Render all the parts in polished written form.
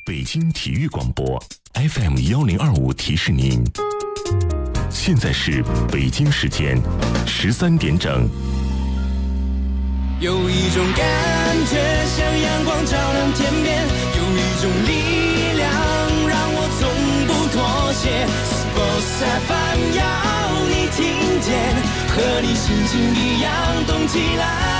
北京体育广播 FM1025提示您，现在是北京时间13点整。 有一种感觉像阳光照亮天边，有一种力量让我从不妥协。Sports FM 要你听见，和你心情一样动起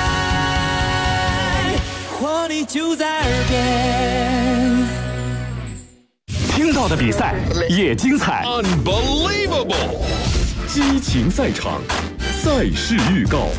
来，活力就在耳边。 听到的比赛也精彩 ，Unbelievable！ 激情赛场，赛事预告。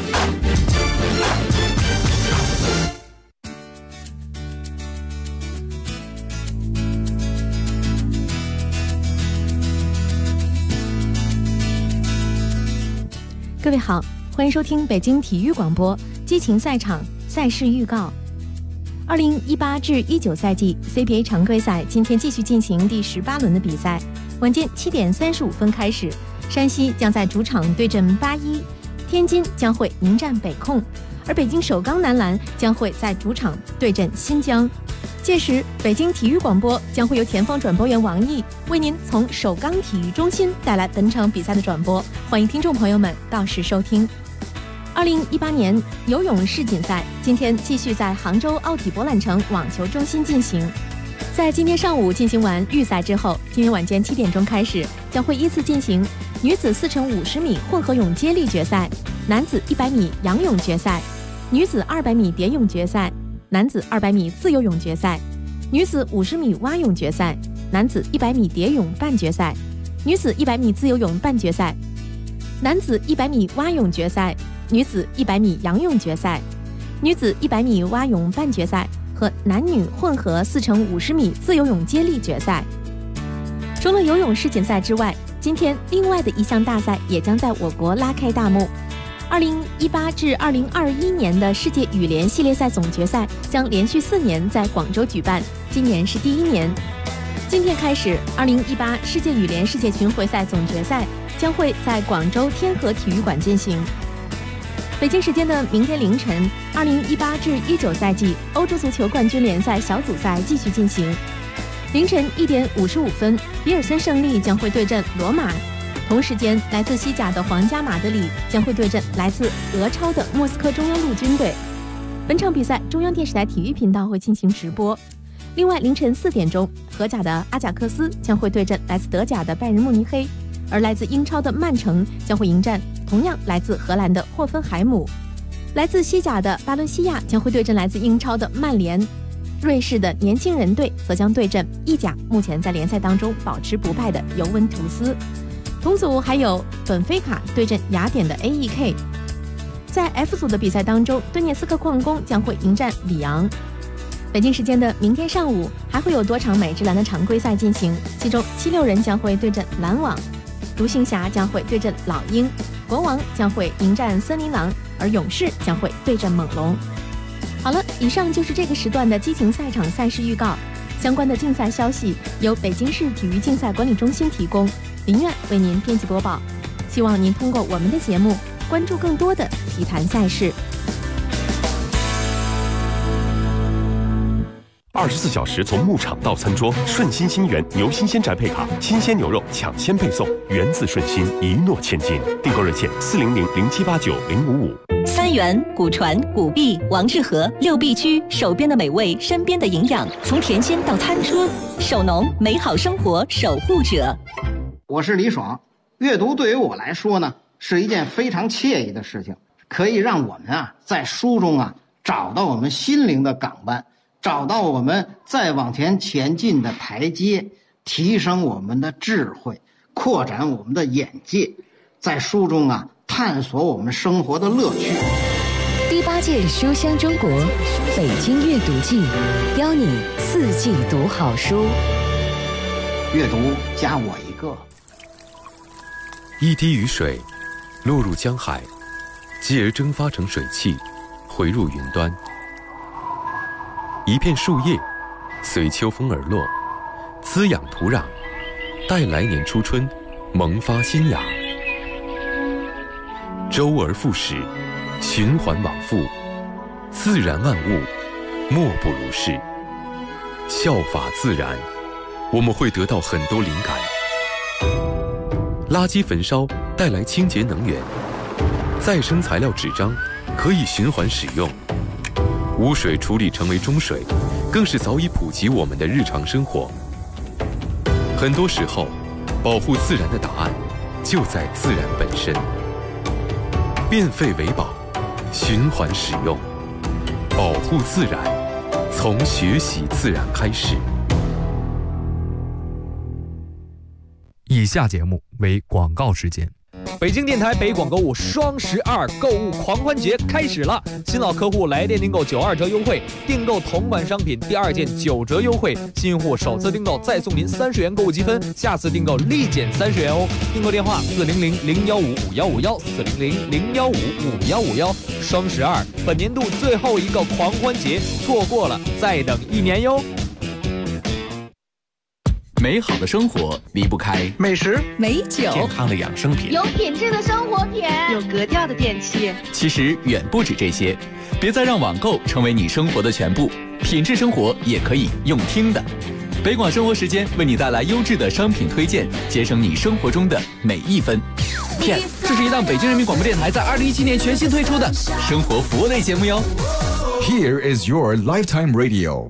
各位好，欢迎收听北京体育广播激情赛场赛事预告。2018至19赛季 CBA 常规赛今天继续进行第18轮的比赛，晚间7点35分开始，山西将在主场对阵81，天津将会迎战北控，而北京首钢男篮将会在主场对阵新疆。届时，北京体育广播将会由前方转播员王毅为您从首钢体育中心带来本场比赛的转播，欢迎听众朋友们到时收听。2018年游泳世锦赛今天继续在杭州奥体博览城网球中心进行。在今天上午进行完预赛之后，今天晚间7点钟开始，将会依次进行女子4×50米混合泳接力决赛、男子100米仰泳决赛、女子200米蝶泳决赛、男子200米自由泳决赛、女子50米蛙泳决赛、男子100米蝶泳半决赛、女子100米自由泳半决赛、男子100米蛙泳决赛、女子100米仰泳决赛、女子100米蛙泳半决赛和男女混合4×50米自由泳接力决赛。除了游泳世锦赛之外，今天另外的一项大赛也将在我国拉开大幕。2018至2021年的世界羽联系列赛总决赛将连续4年在广州举办，今年是第1年。今天开始，2018世界羽联世界巡回赛总决赛将会在广州天河体育馆进行。北京时间的明天凌晨，2018至19赛季欧洲足球冠军联赛小组赛继续进行。凌晨1点55分，比尔森胜利将会对阵罗马。同时间，来自西甲的皇家马德里将会对阵来自俄超的莫斯科中央陆军队。本场比赛中央电视台体育频道会进行直播。另外，凌晨4点钟，荷甲的阿贾克斯将会对阵来自德甲的拜仁慕尼黑，而来自英超的曼城将会迎战同样来自荷兰的霍芬海姆。来自西甲的巴伦西亚将会对阵来自英超的曼联。瑞士的年轻人队则将对阵意甲目前在联赛当中保持不败的尤文图斯。同组还有本菲卡对阵雅典的 AEK。 在 F 组的比赛当中，顿涅斯克矿工将会迎战里昂。北京时间的明天上午还会有多场美职篮的常规赛进行，其中76人将会对阵篮网，独行侠将会对阵老鹰，国王将会迎战森林狼，而勇士将会对阵猛龙。好了，以上就是这个时段的激情赛场赛事预告。相关的竞赛消息由北京市体育竞赛管理中心提供，林苑为您编辑播报。希望您通过我们的节目关注更多的体坛赛事。 24小时从牧场到餐桌，顺心新源牛新鲜宅配卡，新鲜牛肉抢先配送，源自顺心，一诺千金。订购热线40007890555。 三元、古传、古碧、王致和6必居，手边的美味，身边的营养，从甜心到餐桌，手农美好生活守护者。 我是李爽。阅读对于我来说呢，是一件非常惬意的事情，可以让我们在书中找到我们心灵的港湾，找到我们再往前进的台阶，提升我们的智慧，扩展我们的眼界，在书中探索我们生活的乐趣。 第8届书香中国北京阅读季，邀你4季读好书。 阅读加我一个。 一滴雨水落入江海，继而蒸发成水汽，回入云端。一片树叶随秋风而落，滋养土壤，待来年初春萌发新芽。周而复始，循环往复，自然万物莫不如是。 效法自然，我们会得到很多灵感。垃圾焚烧带来清洁能源，再生材料纸张可以循环使用，污水处理成为中水，更是早已普及我们的日常生活。很多时候，保护自然的答案就在自然本身。变废为宝，循环使用，保护自然，从学习自然开始。 以下节目为广告时间。 北京电台北广购物双12购物狂欢节开始了，新老客户来电订购92折优惠，订购同款商品第2件9折优惠，新用户首次订购再送您30元购物积分，下次订购立减30元哦。订购电话400-015-5151，400-015-5151。双12本年度最后一个狂欢节，错过了再等1年哟。 美好的生活离不开美食、 美酒、 健康的养生品、 有品质的生活品、 有格调的电器。 其实远不止这些，别再让网购成为你生活的全部，品质生活也可以用听的。北广生活时间为你带来优质的商品推荐，节省你生活中的每一分。PS， 这是一档北京人民广播电台在2017年全新推出的生活服务类节目哟。 Here is your lifetime radio。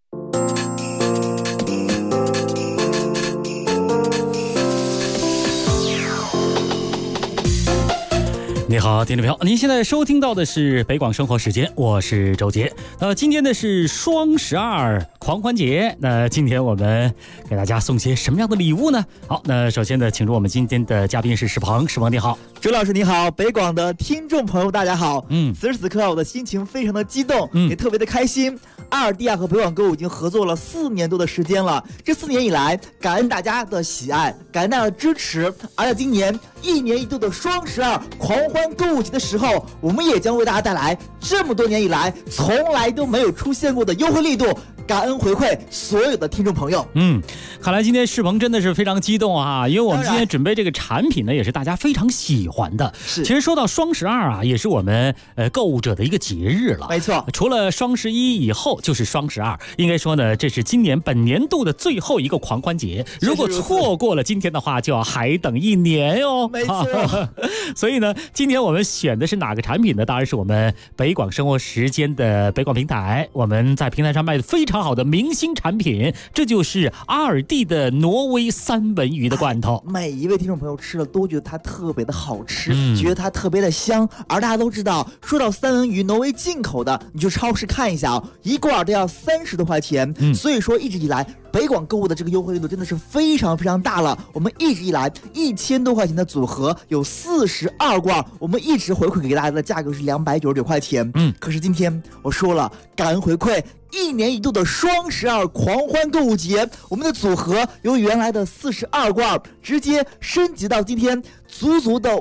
你好，听众朋友，您现在收听到的是北广生活时间，我是周杰。今天呢是双12狂欢节，那今天我们给大家送些什么样的礼物呢？好，那首先呢，请出我们今天的嘉宾是史鹏，史鹏你好。 周老师你好，北广的听众朋友大家好。此时此刻我的心情非常的激动，也特别的开心。阿尔蒂亚和北广购物已经合作了4年多的时间了，这4年以来，感恩大家的喜爱，感恩大家的支持。而在今年1年1度的双12狂欢购物节的时候，我们也将为大家带来这么多年以来从来都没有出现过的优惠力度，感恩回馈所有的听众朋友。 看来今天世鹏真的是非常激动啊，因为我们今天准备这个产品呢，也是大家非常喜欢的。其实说到双12啊，也是我们购物者的一个节日了。 没错， 除了双11以后就是双12，应该说呢，这是今年本年度的最后一个狂欢节。如果错过了今天的话，就要还等1年哟。 没错。 所以呢，今天我们选的是哪个产品呢？当然是我们北广生活时间的北广平台，我们在平台上卖的非常好的明星产品，这就是阿尔蒂的挪威3文鱼的罐头。 每一位听众朋友吃了都觉得它特别的好吃，觉得它特别的香。而大家都知道，说到3文鱼，挪威进口的，你去超市看一下一罐都要30多块钱。所以说一直以来，北广购物的这个优惠力度真的是非常非常大了。我们一直以来1000多块钱的组合有42罐，我们一直回馈给大家的价格是299块钱。可是今天我说了，感恩回馈1年1度的双12狂欢购物节，我们的组合由原来的42罐直接升级到今天足足的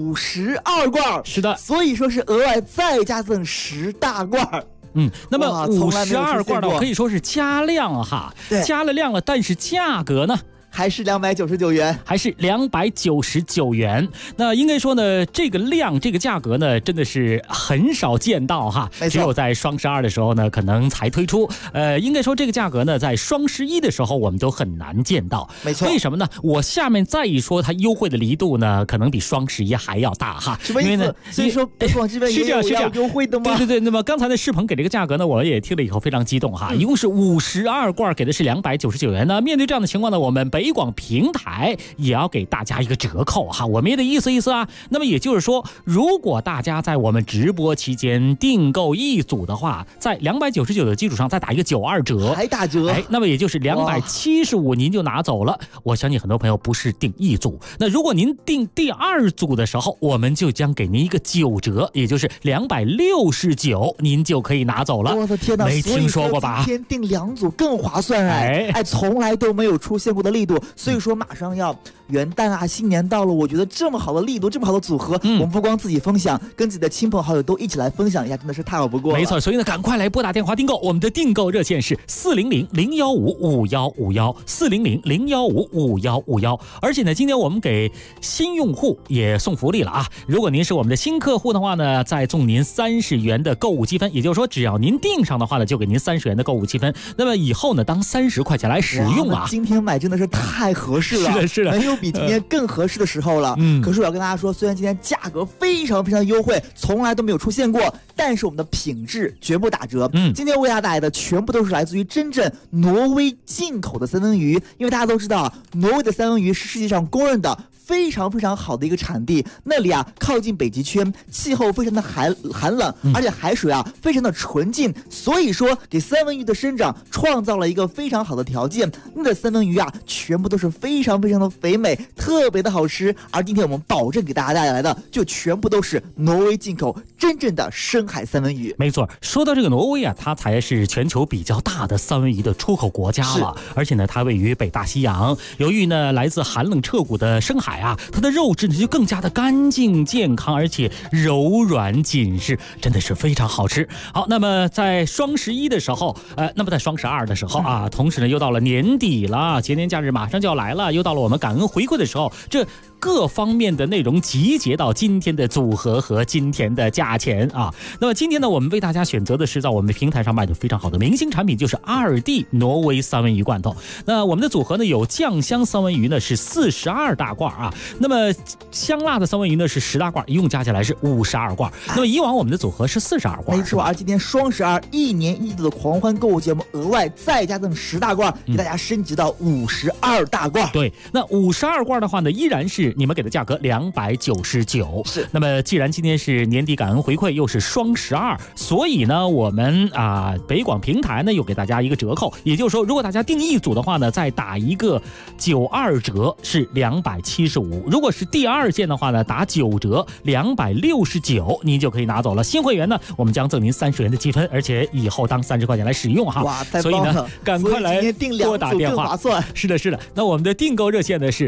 52罐。 是的， 所以说是额外再加赠10大罐。 那么52罐呢，可以说是加量哈，加了量了，但是价格呢？ 还是299元， 还是299元。那应该说呢，这个量这个价格呢，真的是很少见到哈，只有在双12的时候呢，可能才推出。应该说这个价格呢，在双11的时候我们都很难见到。 没错。 为什么呢？我下面再一说，它优惠的力度呢，可能比双11还要大哈。 什么意思？因为呢，所以说北广这边也有要优惠的吗？ 对。那么刚才的世鹏给这个价格呢，我也听了以后非常激动哈，一共是52罐，给的是299元呢。面对这样的情况呢，我们北广平台也要给大家一个折扣哈，我们也得意思啊。那么也就是说，如果大家在我们直播期间订购1组的话，在299的基础上再打一个92折， 还打折， 那么也就是275您就拿走了。我相信很多朋友不是订1组，那如果您订第2组的时候，我们就将给您一个9折，也就是269您就可以拿走了。 我的天哪， 没听说过吧？ 今天订2组更划算从来都没有出现过的力度。 度。所以说马上要元旦啊，新年到了，我觉得这么好的力度，这么好的组合，我们不光自己分享，跟自己的亲朋好友都一起来分享一下，真的是太好不过了。 没错，所以呢，赶快来拨打电话订购，我们的订购热线是400-015-5151，400-015-5151。而且呢，今天我们给新用户也送福利了啊！如果您是我们的新客户的话呢，再送您30元的购物积分，也就是说，只要您订上的话呢，就给您30元的购物积分。那么以后呢，当30块钱来使用啊！ 今天买真的是太合适了， 是的，是的， 没有比今天更合适的时候了。可是我要跟大家说，虽然今天价格非常非常优惠，从来都没有出现过，但是我们的品质绝不打折。今天为大家带来的全部都是来自于真正挪威进口的三文鱼，因为大家都知道啊，挪威的三文鱼是世界上公认的非常非常好的一个产地，那里啊靠近北极圈，气候非常的寒冷，而且海水啊非常的纯净，所以说给三文鱼的生长创造了一个非常好的条件。那的三文鱼啊全部都是非常非常的肥美，特别的好吃。而今天我们保证给大家带来的就全部都是挪威进口真正的深海三文鱼。 没错，说到这个挪威啊，它才是全球比较大的三文鱼的出口国家了，而且呢，它位于北大西洋。由于呢来自寒冷彻骨的深海啊，它的肉质呢就更加的干净健康，而且柔软紧实，真的是非常好吃。好，那么在双11的时候，那么在双12的时候啊，同时呢又到了年底了，节年假日马上就要来了，又到了我们感恩回馈的时候，这各方面的内容集结到今天的组合和今天的价钱啊。那么今天呢，我们为大家选择的是在我们平台上卖的非常好的明星产品，就是2D 挪威三文鱼罐头。那我们的组合呢有酱香三文鱼呢是42大罐啊，那么香辣的三文鱼呢是10大罐，一共加起来是52罐。那么以往我们的组合是42罐， 没错。而今天双12一年一度的狂欢购物节目，额外再加赠10大罐，给大家升级到52大罐。 对，那52罐的话呢，依然是你们给的价格299。 是。 那么既然今天是年底感恩回馈，又是双12，所以呢，我们北广平台呢又给大家一个折扣，也就是说，如果大家订一组的话呢，再打一个92折是275，如果是第2件的话呢，打9折269，您就可以拿走了。新会员呢，我们将赠您30元的积分，而且以后当30块钱来使用哈。 哇，太棒了！所以呢，赶快来拨打电话。是的，是的。那我们的订购热线呢是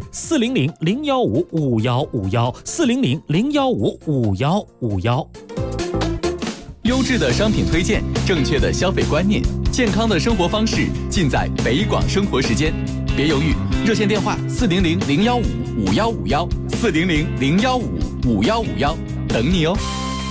400-015-5151，400-015-5151。 优质的商品推荐，正确的消费观念，健康的生活方式，尽在北广生活时间。别犹豫，热线电话400-015-5151，400-015-5151，等你哦。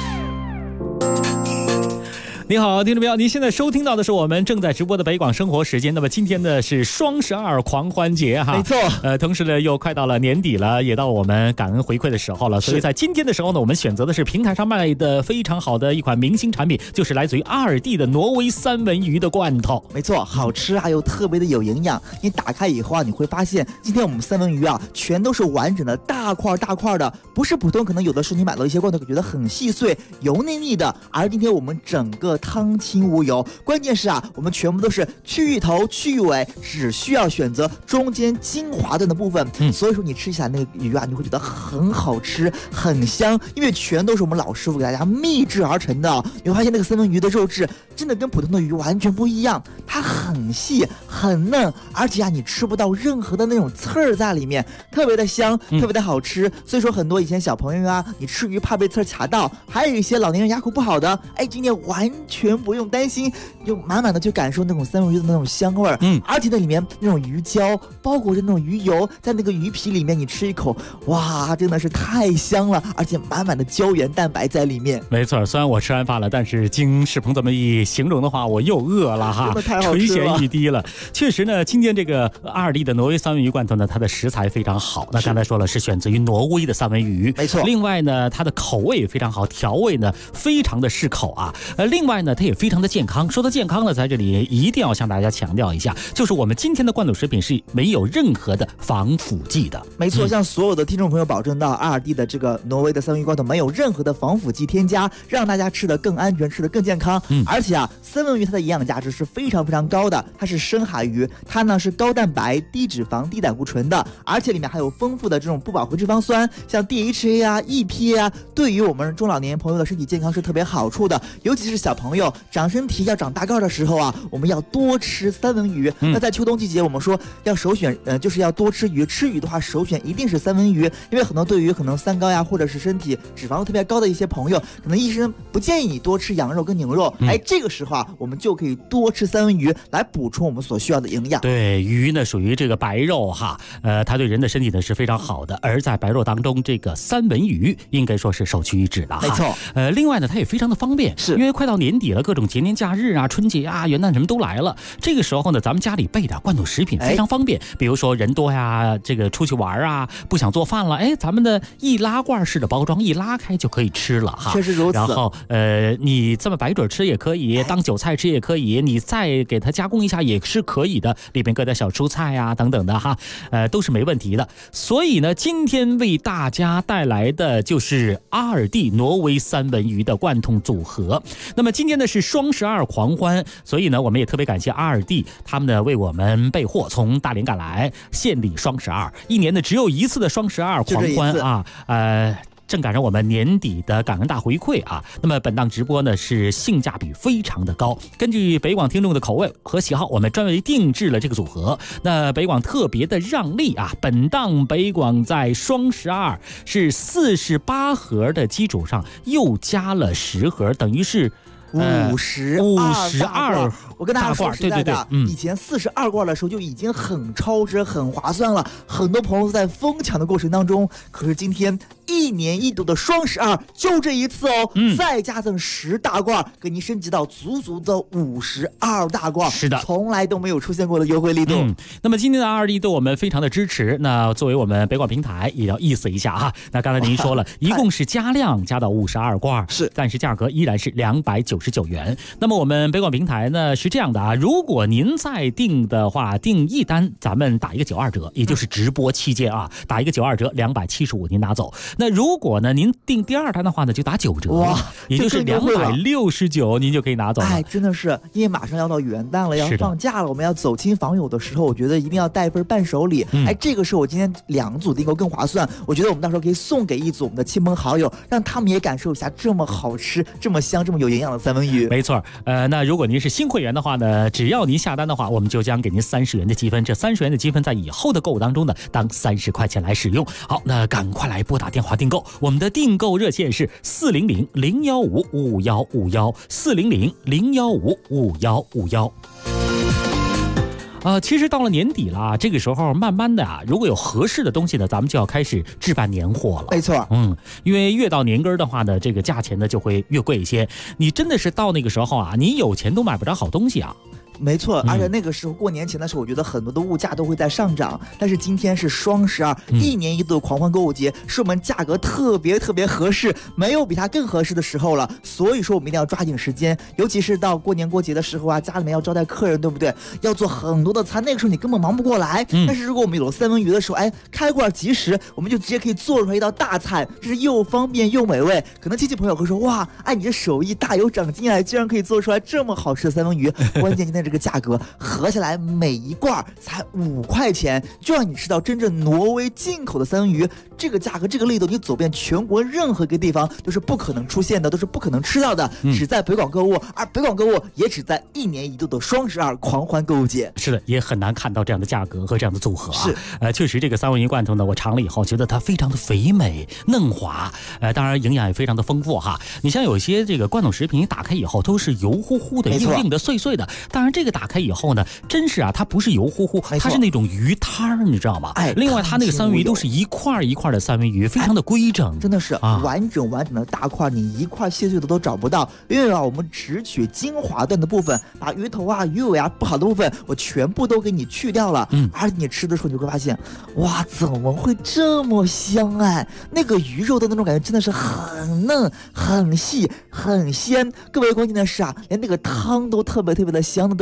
你好，听众朋友，您现在收听到的是我们正在直播的北广生活时间。那么今天呢是双12狂欢节哈， 没错。 同时呢又快到了年底了，也到我们感恩回馈的时候了。所以在今天的时候呢，我们选择的是平台上卖的非常好的一款明星产品，就是来自于2D的挪威三文鱼的罐头。 没错，好吃还有特别的有营养。你打开以后啊，你会发现今天我们三文鱼啊全都是完整的大块大块的，不是普通可能有的是你买到一些罐头觉得很细碎油腻腻的，而今天我们整个汤清无油，关键是啊，我们全部都是去头去尾，只需要选择中间精华段的部分。所以说你吃起来那个鱼啊，你会觉得很好吃，很香，因为全都是我们老师傅给大家秘制而成的。你会发现那个三文鱼的肉质真的跟普通的鱼完全不一样，它很细很嫩，而且啊你吃不到任何的那种刺儿在里面，特别的香，特别的好吃。所以说很多以前小朋友啊，你吃鱼怕被刺儿卡到，还有一些老年人牙口不好的，今天完全不用担心，就满满的去感受那种三文鱼的那种香味儿。而且那里面那种鱼胶包裹着那种鱼油，在那个鱼皮里面你吃一口，哇，真的是太香了，而且满满的胶原蛋白在里面。 没错，虽然我吃完饭了，但是经世鹏这么一形容的话，我又饿了哈，垂涎欲滴了。确实呢，今天这个2D的挪威三文鱼罐头呢，它的食材非常好。那刚才说了是选择于挪威的三文鱼， 没错。 另外呢，它的口味也非常好，调味呢非常的适口啊。另外呢，它也非常的健康。说到健康呢，在这里一定要向大家强调一下，就是我们今天的罐头食品是没有任何的防腐剂的。 没错，向所有的听众朋友保证到，2D的这个挪威的三文鱼罐头没有任何的防腐剂添加，让大家吃得更安全，吃得更健康。而且啊，三文鱼它的营养价值是非常非常高的，它是深海鱼，它呢是高蛋白、低脂肪、低胆固醇的，而且里面还有丰富的这种不饱和脂肪酸，像 DHA 啊、EPA 啊，对于我们中老年朋友的身体健康是特别好处的，尤其是小朋朋友长身体要长大个的时候啊，我们要多吃三文鱼。那在秋冬季节，我们说要首选，就是要多吃鱼。吃鱼的话，首选一定是三文鱼，因为很多对于可能三高呀，或者是身体脂肪特别高的一些朋友，可能医生不建议你多吃羊肉跟牛肉。这个时候啊，我们就可以多吃三文鱼来补充我们所需要的营养。 对，鱼呢属于这个白肉哈，它对人的身体呢是非常好的。而在白肉当中，这个三文鱼应该说是首屈一指了哈。 没错。 另外呢，它也非常的方便， 是因为快到年底了，各种节年假日啊、春节啊、元旦什么都来了。这个时候呢，咱们家里备点罐头食品非常方便。比如说人多呀，这个出去玩啊，不想做饭了，咱们的易拉罐式的包装一拉开就可以吃了哈。 确实如此。 然后你这么白嘴吃也可以，当韭菜吃也可以，你再给它加工一下也是可以的，里边搁点小蔬菜呀等等的哈，都是没问题的。所以呢，今天为大家带来的就是2D 挪威三文鱼的贯通组合。那么今天呢是双12狂欢，所以呢我们也特别感谢2D，他们呢为我们备货，从大连赶来，献礼双12，一年呢只有一次的双12狂欢啊，正赶上我们年底的感恩大回馈啊，那么本档直播呢是性价比非常的高，根据北广听众的口味和喜好，我们专为定制了这个组合。那北广特别的让利啊，本档北广在双12是48盒的基础上又加了10盒，等于是52。 我跟大家说实在的，以前42罐的时候就已经很超值、很划算了，很多朋友在疯抢的过程当中。可是今天1年1度的双12就这一次哦，再加赠10大罐，给您升级到足足的52大罐， 是的， 从来都没有出现过的优惠力度。 那么今天的2D对我们非常的支持，那作为我们北广平台也要意思一下哈。那刚才您说了，一共是加量加到52罐， 是， 但是价格依然是299元。那么我们北广平台呢是这样的啊，如果您再订的话，订一单咱们打一个92折，也就是直播期间啊，打一个92折，275您拿走。那如果呢您订第2单的话呢，就打9折，哇，也就是269您就可以拿走了。 真的是，因为马上要到元旦了，要放假了，我们要走亲访友的时候，我觉得一定要带一份伴手礼。这个是我今天2组订购更划算，我觉得我们到时候可以送给1组我们的亲朋好友，让他们也感受一下这么好吃、这么香、这么有营养的三文鱼。 没错，那如果您是新会员的话呢，只要您下单的话，我们就将给您30元的积分，这30元的积分在以后的购物当中呢，当30块钱来使用。好，那赶快来拨打电话订购，我们的订购热线是400-015-5151，400-015-5151。其实到了年底了，这个时候慢慢的啊，如果有合适的东西呢，咱们就要开始置办年货了。 没错， 因为越到年根的话呢，这个价钱呢就会越贵一些。你真的是到那个时候啊，你有钱都买不着好东西啊。 没错，而且那个时候过年前的时候，我觉得很多的物价都会在上涨。但是今天是双12，1年1度的狂欢购物节，是我们价格特别合适，没有比它更合适的时候了。所以说我们一定要抓紧时间，尤其是到过年过节的时候啊，家里面要招待客人，对不对？要做很多的餐，那个时候你根本忙不过来。但是如果我们有了三文鱼的时候，开罐即食，我们就直接可以做出来一道大菜，这是又方便又美味。可能亲戚朋友会说，哇，你这手艺大有长进啊，居然可以做出来这么好吃的三文鱼。关键今天这个价格合下来每一罐才5块钱，就让你吃到真正挪威进口的三文鱼。这个价格这个力度，你走遍全国任何一个地方都是不可能出现的，都是不可能吃到的，只在北广购物。而北广购物也只在1年1度的双12狂欢购物节。 是的，也很难看到这样的价格和这样的组合啊。 是， 确实这个三文鱼罐头呢，我尝了以后觉得它非常的肥美嫩滑，当然营养也非常的丰富哈。你像有些这个罐头食品，你打开以后都是油乎乎的、硬硬的、碎碎的，当然这个打开以后呢，真是啊，它不是油乎乎，它是那种鱼摊儿，你知道吗？另外它那个三文鱼都是一块一块的三文鱼，非常的规整， 真的是完整的大块，你一块细碎的都找不到。因为我们只取精华段的部分，把鱼头啊、鱼尾啊不好的部分，我全部都给你去掉了。而且你吃的时候你就会发现，哇，怎么会这么香那个鱼肉的那种感觉真的是很嫩、很细、很鲜。更为关键的是连那个汤都特别的香的，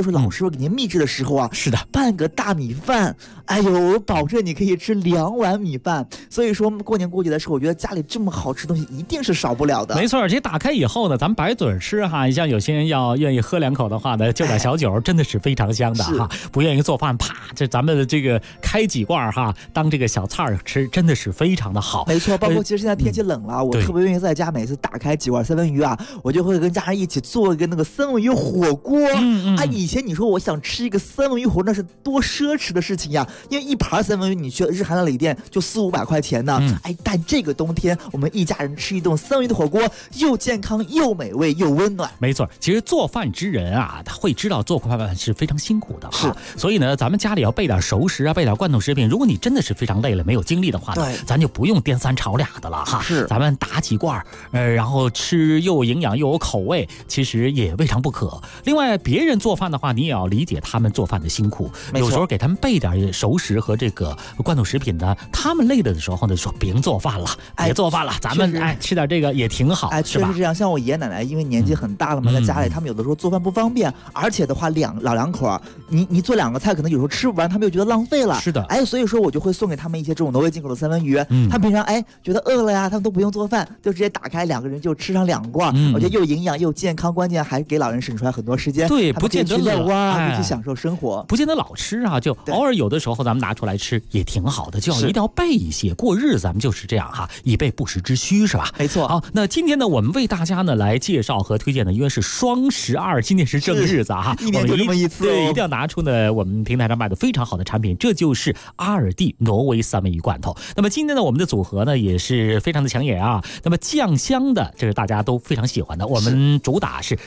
都是老师会给您秘制的时候啊。 是的， 半个大米饭，哎呦，保证你可以吃2碗米饭。所以说过年过节的时候，我觉得家里这么好吃的东西一定是少不了的。 没错，而且打开以后呢，咱们白嘴吃哈，像有些人要愿意喝2口的话呢，就点小酒，真的是非常香的哈。不愿意做饭，啪，这咱们的这个开几罐哈，当这个小菜吃，真的是非常的好。 没错，包括其实现在天气冷了，我特别愿意在家每次打开几罐三文鱼啊，我就会跟家人一起做一个那个三文鱼火锅。以前你说我想吃一个三文鱼火锅，那是多奢侈的事情呀，因为一盘三文鱼你去日韩料理店就400-500块钱呢。但这个冬天我们一家人吃一顿三文鱼的火锅，又健康又美味又温暖。 没错，其实做饭之人啊，他会知道做饭是非常辛苦的哈。所以呢，咱们家里要备点熟食啊，备点罐头食品。如果你真的是非常累了，没有精力的话呢，咱就不用颠3炒2的了哈。咱们打几罐，然后吃又有营养又有口味，其实也未尝不可。另外，别人做饭的话，你也要理解他们做饭的辛苦。有时候给他们备点熟食和这个罐头食品呢，他们累了的时候呢，说别做饭了，别做饭了，咱们吃点这个也挺好， 确实这样。像我爷爷奶奶，因为年纪很大了嘛，在家里他们有的时候做饭不方便，而且的话老两口啊，你做2个菜可能有时候吃不完，他们又觉得浪费了。 是的， 所以说我就会送给他们一些这种挪威进口的三文鱼。他们平常觉得饿了呀，他们都不用做饭，就直接打开2个人就吃上2罐。我觉得又营养又健康，关键还给老人省出来很多时间。 对，不见得去遛弯啊，去享受生活， 不见得老吃啊，就偶尔有的时候咱们拿出来吃也挺好的，就要一定要备一些。过日子咱们就是这样哈，以备不时之需，是吧？ 没错。 好，那今天呢，我们为大家呢来介绍和推荐的，因为是双12，今天是正日子哈， 一年就这么一次， 对，一定要拿出呢我们平台上卖的非常好的产品，这就是阿尔蒂挪威三文鱼罐头。那么今天呢，我们的组合呢也是非常的抢眼啊。那么酱香的，这是大家都非常喜欢的，我们主打是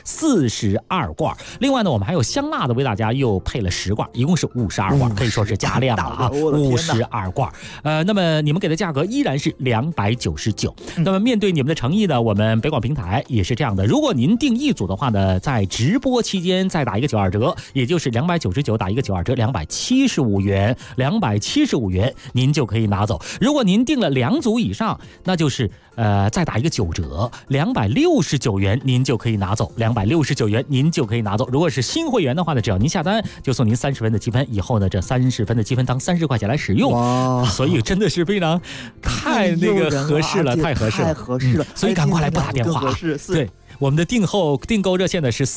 42罐。另外呢，我们还有香辣的，为大家又配了10罐，一共是52罐，可以说是加量了啊，52罐。那么你们给的价格依然是299。那么面对你们的诚意呢，我们北广平台也是这样的，如果您订一组的话呢，在直播期间再打一个92折，也就是299打一个92折，275元，275元您就可以拿走。如果您订了2组以上，那就是再打一个9折，269元您就可以拿走，269元您就可以拿走。如果是新会员的话呢，只要您下单就送您30分的积分，以后呢这30分的积分当30块钱来使用。所以真的是非常太那个合适了，太合适了，所以赶快来拨打电话。对，我们的订购热线呢是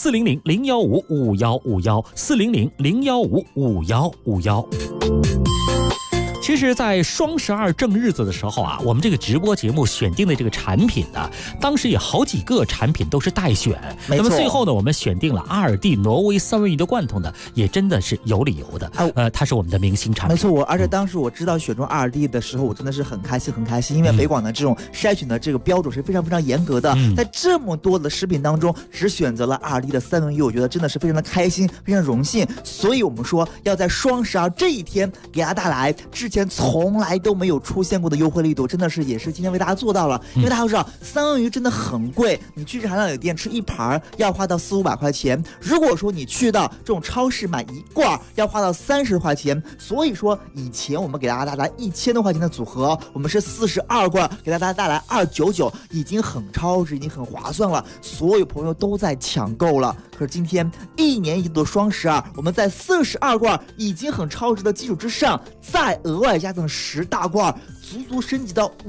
400-015-5151，400-015-5151。其实在双12正日子的时候啊，我们这个直播节目选定的这个产品呢，当时也好几个产品都是待选。那么最后呢，我们选定了阿尔蒂挪威三文鱼的罐头呢，也真的是有理由的。它是我们的明星产品。 没错，而且当时我知道选中阿尔蒂的时候，我真的是很开心，因为北广的这种筛选的这个标准是非常非常严格的。在这么多的食品当中，只选择了阿尔蒂的三文鱼，我觉得真的是非常的开心，非常荣幸。所以我们说要在双12这一天给大家带来之前从来都没有出现过的优惠力度，真的是也是今天为大家做到了。因为大家都知道三文鱼真的很贵，你去日韩料理店吃一盘要花到400-500块钱，如果说你去到这种超市买一罐要花到30块钱。所以说以前我们给大家带来1000多块钱的组合，我们是42罐给大家带来299，已经很超值，已经很划算了，所有朋友都在抢购了。可是今天1年一度的双12，我们在42罐已经很超值的基础之上，再额外加赠10大罐，足足升级到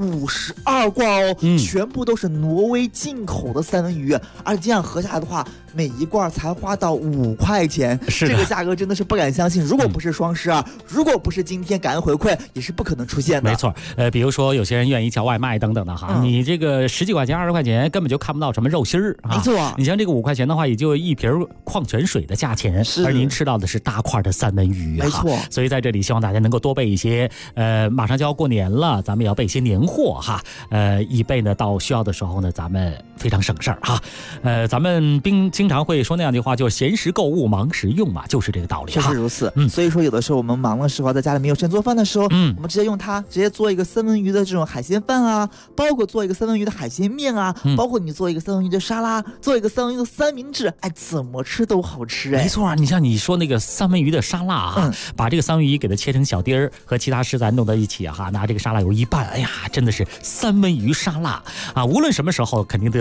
52罐哦，全部都是挪威进口的三文鱼，而且这样合下来的话，每一罐才花到5块钱，这个价格真的是不敢相信。如果不是双12，如果不是今天感恩回馈，也是不可能出现的。 没错，比如说有些人愿意叫外卖等等的哈，你这个10几块钱、20块钱根本就看不到什么肉心儿啊。 没错， 你像这个5块钱的话，也就一瓶矿泉水的价钱，而您吃到的是大块的三文鱼。 没错， 所以在这里希望大家能够多备一些，马上就要过年了，咱们也要备一些年货哈，以备呢到需要的时候呢，咱们非常省事儿哈。咱们经常会说那样的话，就是闲时购物，忙时用嘛，就是这个道理。 确实如此。所以说有的时候我们忙的时候，在家里没有时间做饭的时候，我们直接用它，直接做一个三文鱼的这种海鲜饭啊，包括做一个三文鱼的海鲜面啊，包括你做一个三文鱼的沙拉，做一个三文鱼的三明治，怎么吃都好吃没错啊，你像你说那个三文鱼的沙拉啊，把这个三文鱼给它切成小丁儿，和其他食材弄到一起哈，拿这个沙拉油一拌，哎呀，真的是三文鱼沙拉啊！无论什么时候，肯定都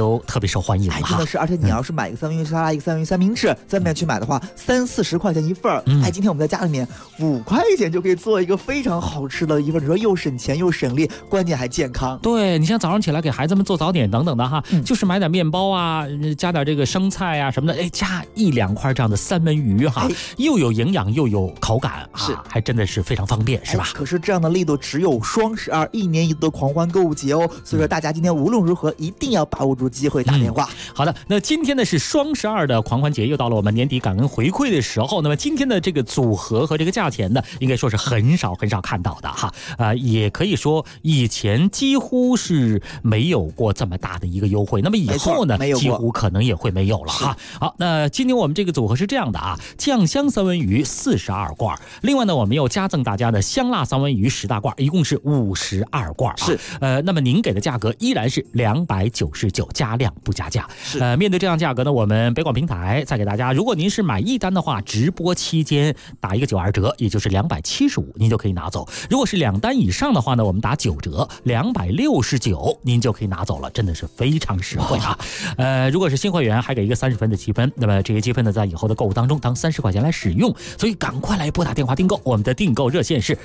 都特别受欢迎了哈。 真的是，而且你要是买一个三文鱼沙拉，一个三文鱼三明治，在外面去买的话，30-40块钱一份儿。今天我们在家里面5块钱就可以做一个非常好吃的一份，你说又省钱又省力，关键还健康。 对，你像早上起来给孩子们做早点等等的哈，就是买点面包啊，加点这个生菜啊什么的，哎，加1-2块这样的三文鱼哈，又有营养又有口感啊，还真的是非常方便，是吧？ 可是这样的力度只有双121年1度的狂欢购物节哦，所以说大家今天无论如何一定要把握住机会打电话。 好的，那今天呢是双12的狂欢节，又到了我们年底感恩回馈的时候。那么今天的这个组合和这个价钱呢，应该说是很少看到的哈，也可以说以前几乎是没有过这么大的一个优惠，那么以后呢几乎可能也会没有了哈。好，那今天我们这个组合是这样的啊，酱香三文鱼42罐，另外呢我们又加赠大家的香辣三文鱼10大罐，一共是52罐啊。是，那么您给的价格依然是299，加量不加价。是，面对这样价格呢，我们北广平台再给大家，如果您是买1单的话，直播期间打一个92折，也就是275，您就可以拿走。如果是2单以上的话呢，我们打9折，269，您就可以拿走了，真的是非常实惠啊。如果是新会员，还给一个30分的积分，那么这些积分呢，在以后的购物当中当30块钱来使用，所以赶快来拨打电话订购，我们的订购热线是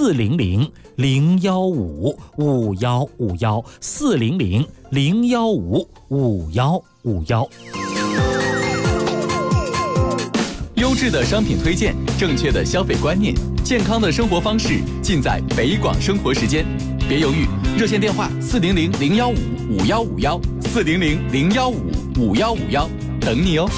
400-015-5151，400-015-5151。 优质的商品推荐，正确的消费观念，健康的生活方式，尽在北广生活时间。别犹豫，热线电话400-015-5151，400-015-5151，等你哦。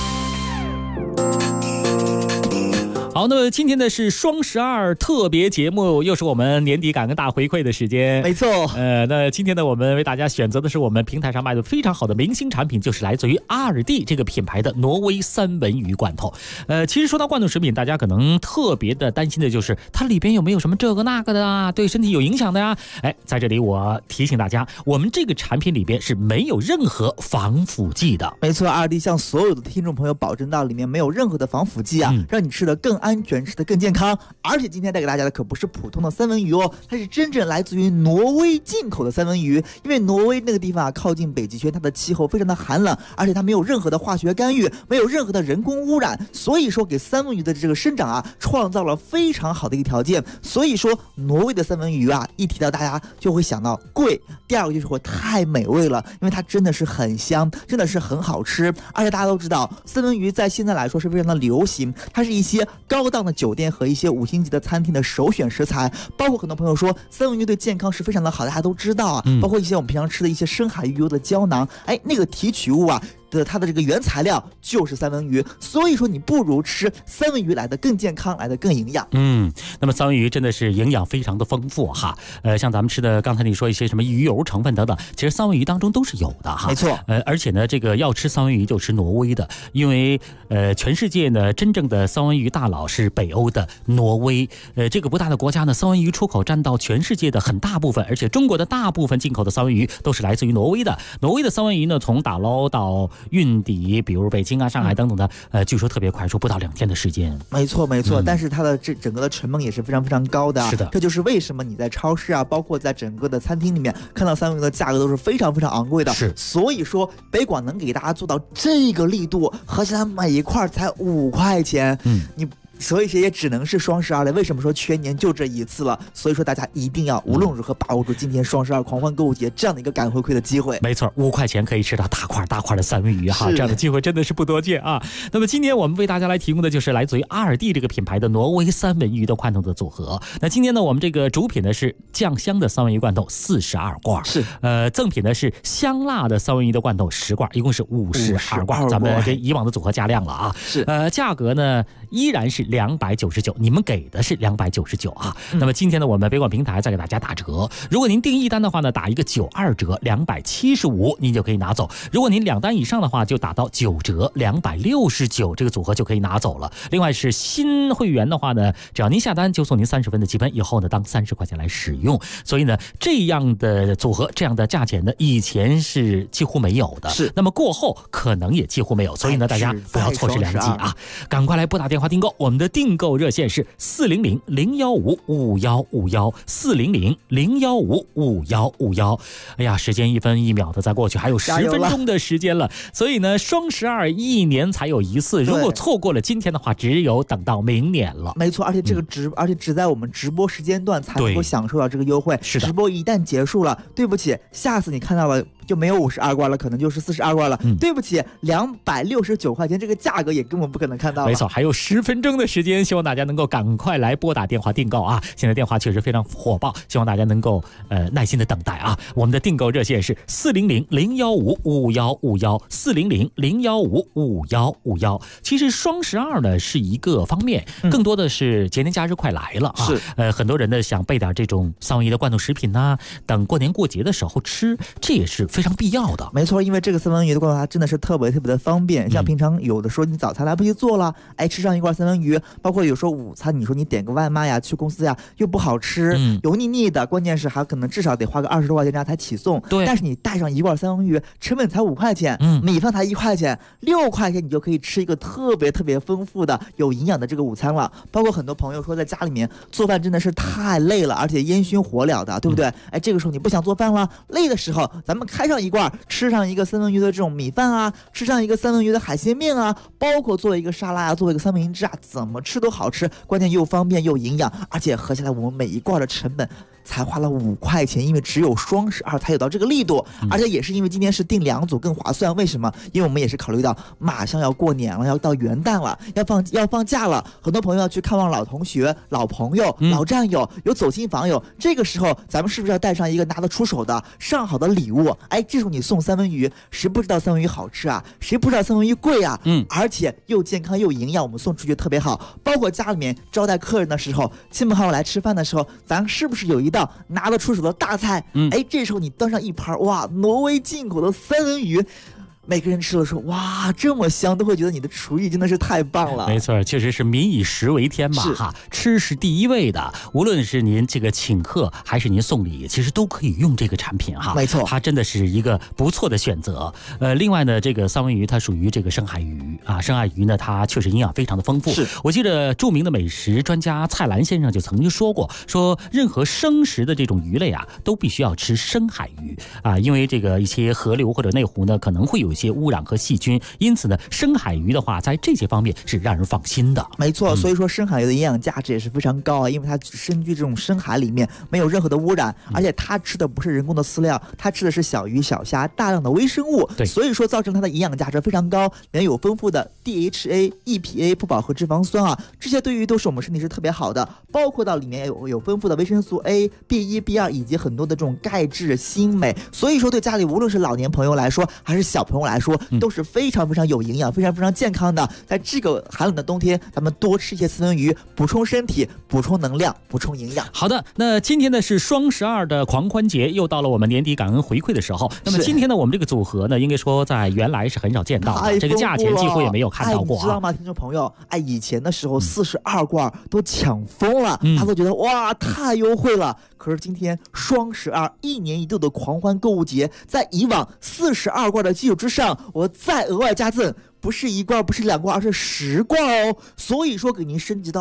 好，那么今天呢是双12特别节目，又是我们年底感恩大回馈的时间。 没错， 那今天呢我们为大家选择的是我们平台上卖的非常好的明星产品，就是来自于ALDI这个品牌的挪威三文鱼罐头。其实说到罐头食品，大家可能特别的担心的就是它里边有没有什么这个那个的啊，对身体有影响的呀。在这里我提醒大家，我们这个产品里边是没有任何防腐剂的。 没错，ALDI向所有的听众朋友保证到里面没有任何的防腐剂啊，让你吃得更安全，吃得更健康。而且今天带给大家的可不是普通的三文鱼哦，它是真正来自于挪威进口的三文鱼。因为挪威那个地方啊，靠近北极圈，它的气候非常的寒冷，而且它没有任何的化学干预，没有任何的人工污染，所以说给三文鱼的这个生长啊，创造了非常好的一个条件。所以说挪威的三文鱼啊，一提到大家就会想到贵，第二个就是会太美味了，因为它真的是很香，真的是很好吃。而且大家都知道，三文鱼在现在来说是非常的流行，它是一些高档的酒店和一些5星级的餐厅的首选食材。包括很多朋友说三文鱼对健康是非常的好，大家都知道啊，包括一些我们平常吃的一些深海鱼油的胶囊，那个提取物啊它的这个原材料就是三文鱼，所以说你不如吃三文鱼来的更健康，来的更营养。 那么三文鱼真的是营养非常的丰富哈。像咱们吃的刚才你说一些什么鱼油成分等等，其实三文鱼当中都是有的哈。 没错。 而且呢，这个要吃三文鱼就吃挪威的，因为全世界呢真正的三文鱼大佬是北欧的挪威。这个不大的国家呢，三文鱼出口占到全世界的很大部分，而且中国的大部分进口的三文鱼都是来自于挪威的。挪威的三文鱼呢，从打捞到运抵，比如北京啊、上海等等的，据说特别快，说不到2天的时间。 没错，但是它的整个的成本也是非常非常高的。 是的， 这就是为什么你在超市啊，包括在整个的餐厅里面看到三文鱼的价格都是非常非常昂贵的。 是， 所以说北广能给大家做到这个力度，合起来每一块才5块钱。所以这也只能是双12了。为什么说全年就这一次了？所以说大家一定要无论如何把握住今天双12狂欢购物节这样的一个赶回馈的机会。 没错，5块钱可以吃到大块的三文鱼哈，这样的机会真的是不多见啊。那么今天我们为大家来提供的就是来自于ALDI这个品牌的挪威三文鱼的罐头的组合。那今天呢，我们这个主品呢是酱香的三文鱼罐头42罐， 是赠品呢是香辣的三文鱼的罐头10罐，一共是52罐。咱们跟以往的组合加量了啊。 是价格呢依然是299，你们给的是299啊。那么今天呢，我们北广平台再给大家打折。如果您订1单的话呢，打一个92折，275，您就可以拿走。如果您2单以上的话，就打到9折，269，这个组合就可以拿走了。另外是新会员的话呢，只要您下单就送您30分的积分，以后呢当30块钱来使用。所以呢，这样的组合，这样的价钱呢，以前是几乎没有的。 是， 那么过后可能也几乎没有。所以呢，大家不要错失良机啊，赶快来拨打电话订购。我们们的订购热线是400-015-5151，400-015-5151。哎呀，时间1分1秒的在过去，还有10分钟的时间了。所以呢，双12一年才有一次，如果错过了今天的话，只有等到明年了。 没错，而且而且只在我们直播时间段才能够享受到这个优惠。 是的， 直播一旦结束了，对不起，下次你看到了就没有52罐了，可能就是42罐了。对不起，269块钱这个价格也根本不可能看到了。 没错，还有10分钟的时间，希望大家能够赶快来拨打电话订购啊！现在电话确实非常火爆，希望大家能够耐心的等待啊！我们的订购热线是400-015-5151，400-015-5151。其实双12呢是一个方面，更多的是节年假日快来了啊！ 是很多人呢想备点这种3文鱼的罐头食品呐，等过年过节的时候吃，这也是非常必要的。 没错，因为这个3文鱼的罐头它真的是特别特别的方便。像平常有的时候你早餐来不及做了，吃上一罐3文鱼，包括有时候午餐你说你点个外卖呀，去公司呀又不好吃，油腻腻的，关键是还可能至少得花个20多块钱这样才起送。 对， 但是你带上一罐3文鱼，成本才5块钱，米饭才1块钱，6块钱你就可以吃一个特别特别丰富的有营养的这个午餐了。包括很多朋友说在家里面做饭真的是太累了，而且烟熏火燎的，对不对？这个时候你不想做饭了，累的时候咱们开上一罐，吃上一个3文鱼的这种米饭啊，吃上一个3文鱼的海鲜面啊，包括做一个沙拉啊，做一个三文鱼汁啊，怎么吃都好吃，关键又方便又营养，而且合下来我们每一罐的成本才花了5块钱，因为只有双12才有到这个力度，而且也是因为今天是订2组更划算。为什么？因为我们也是考虑到马上要过年了，要到元旦了，要放假了，很多朋友要去看望老同学、老朋友、老战友，有走亲访友，这个时候咱们是不是要带上一个拿得出手的上好的礼物？这时候你送3文鱼，谁不知道3文鱼好吃啊？谁不知道3文鱼贵啊？而且又健康又营养，我们送出去特别好。包括家里面招待客人的时候，亲朋好友来吃饭的时候，咱是不是有一道拿得出手的大菜？这时候你端上一盘，哇，挪威进口的3文鱼，每个人吃了说哇这么香，都会觉得你的厨艺真的是太棒了。 没错，确实是民以食为天嘛哈，吃是第一位的。无论是您这个请客还是您送礼，其实都可以用这个产品哈。 没错， 它真的是一个不错的选择。另外呢，这个3文鱼它属于这个深海鱼啊，深海鱼呢它确实营养非常的丰富。 是我记得著名的美食专家蔡澜先生就曾经说过，说任何生食的这种鱼类啊，都必须要吃深海鱼啊，因为这个一些河流或者内湖呢可能会有一些污染和细菌，因此呢，深海鱼的话，在这些方面是让人放心的。 没错，所以说深海鱼的营养价值也是非常高啊，因为它身居这种深海里面，没有任何的污染，而且它吃的不是人工的饲料，它吃的是小鱼小虾，大量的微生物， 对， 所以说造成它的营养价值非常高，里面有丰富的 DHA、EPA 不饱和脂肪酸啊，这些对于都是我们身体是特别好的，包括到里面有丰富的维生素 A、B1、B2 以及很多的这种钙质、锌、镁，所以说对家里无论是老年朋友来说，还是小朋友来说，都是非常非常有营养、非常非常健康的。在这个寒冷的冬天，咱们多吃一些3文鱼，补充身体、补充能量、补充营养。 好的，那今天呢是双12的狂欢节，又到了我们年底感恩回馈的时候。那么今天呢，我们这个组合呢，应该说在原来是很少见到的，这个价钱几乎也没有看到过你知道吗，听众朋友？以前的时候42罐都抢疯了，大家都觉得哇太优惠了。可是今天双121年1度的狂欢购物节，在以往42罐的基础之上，我再额外加赠。不是1罐，不是2罐，而是10罐哦。所以说给您升级到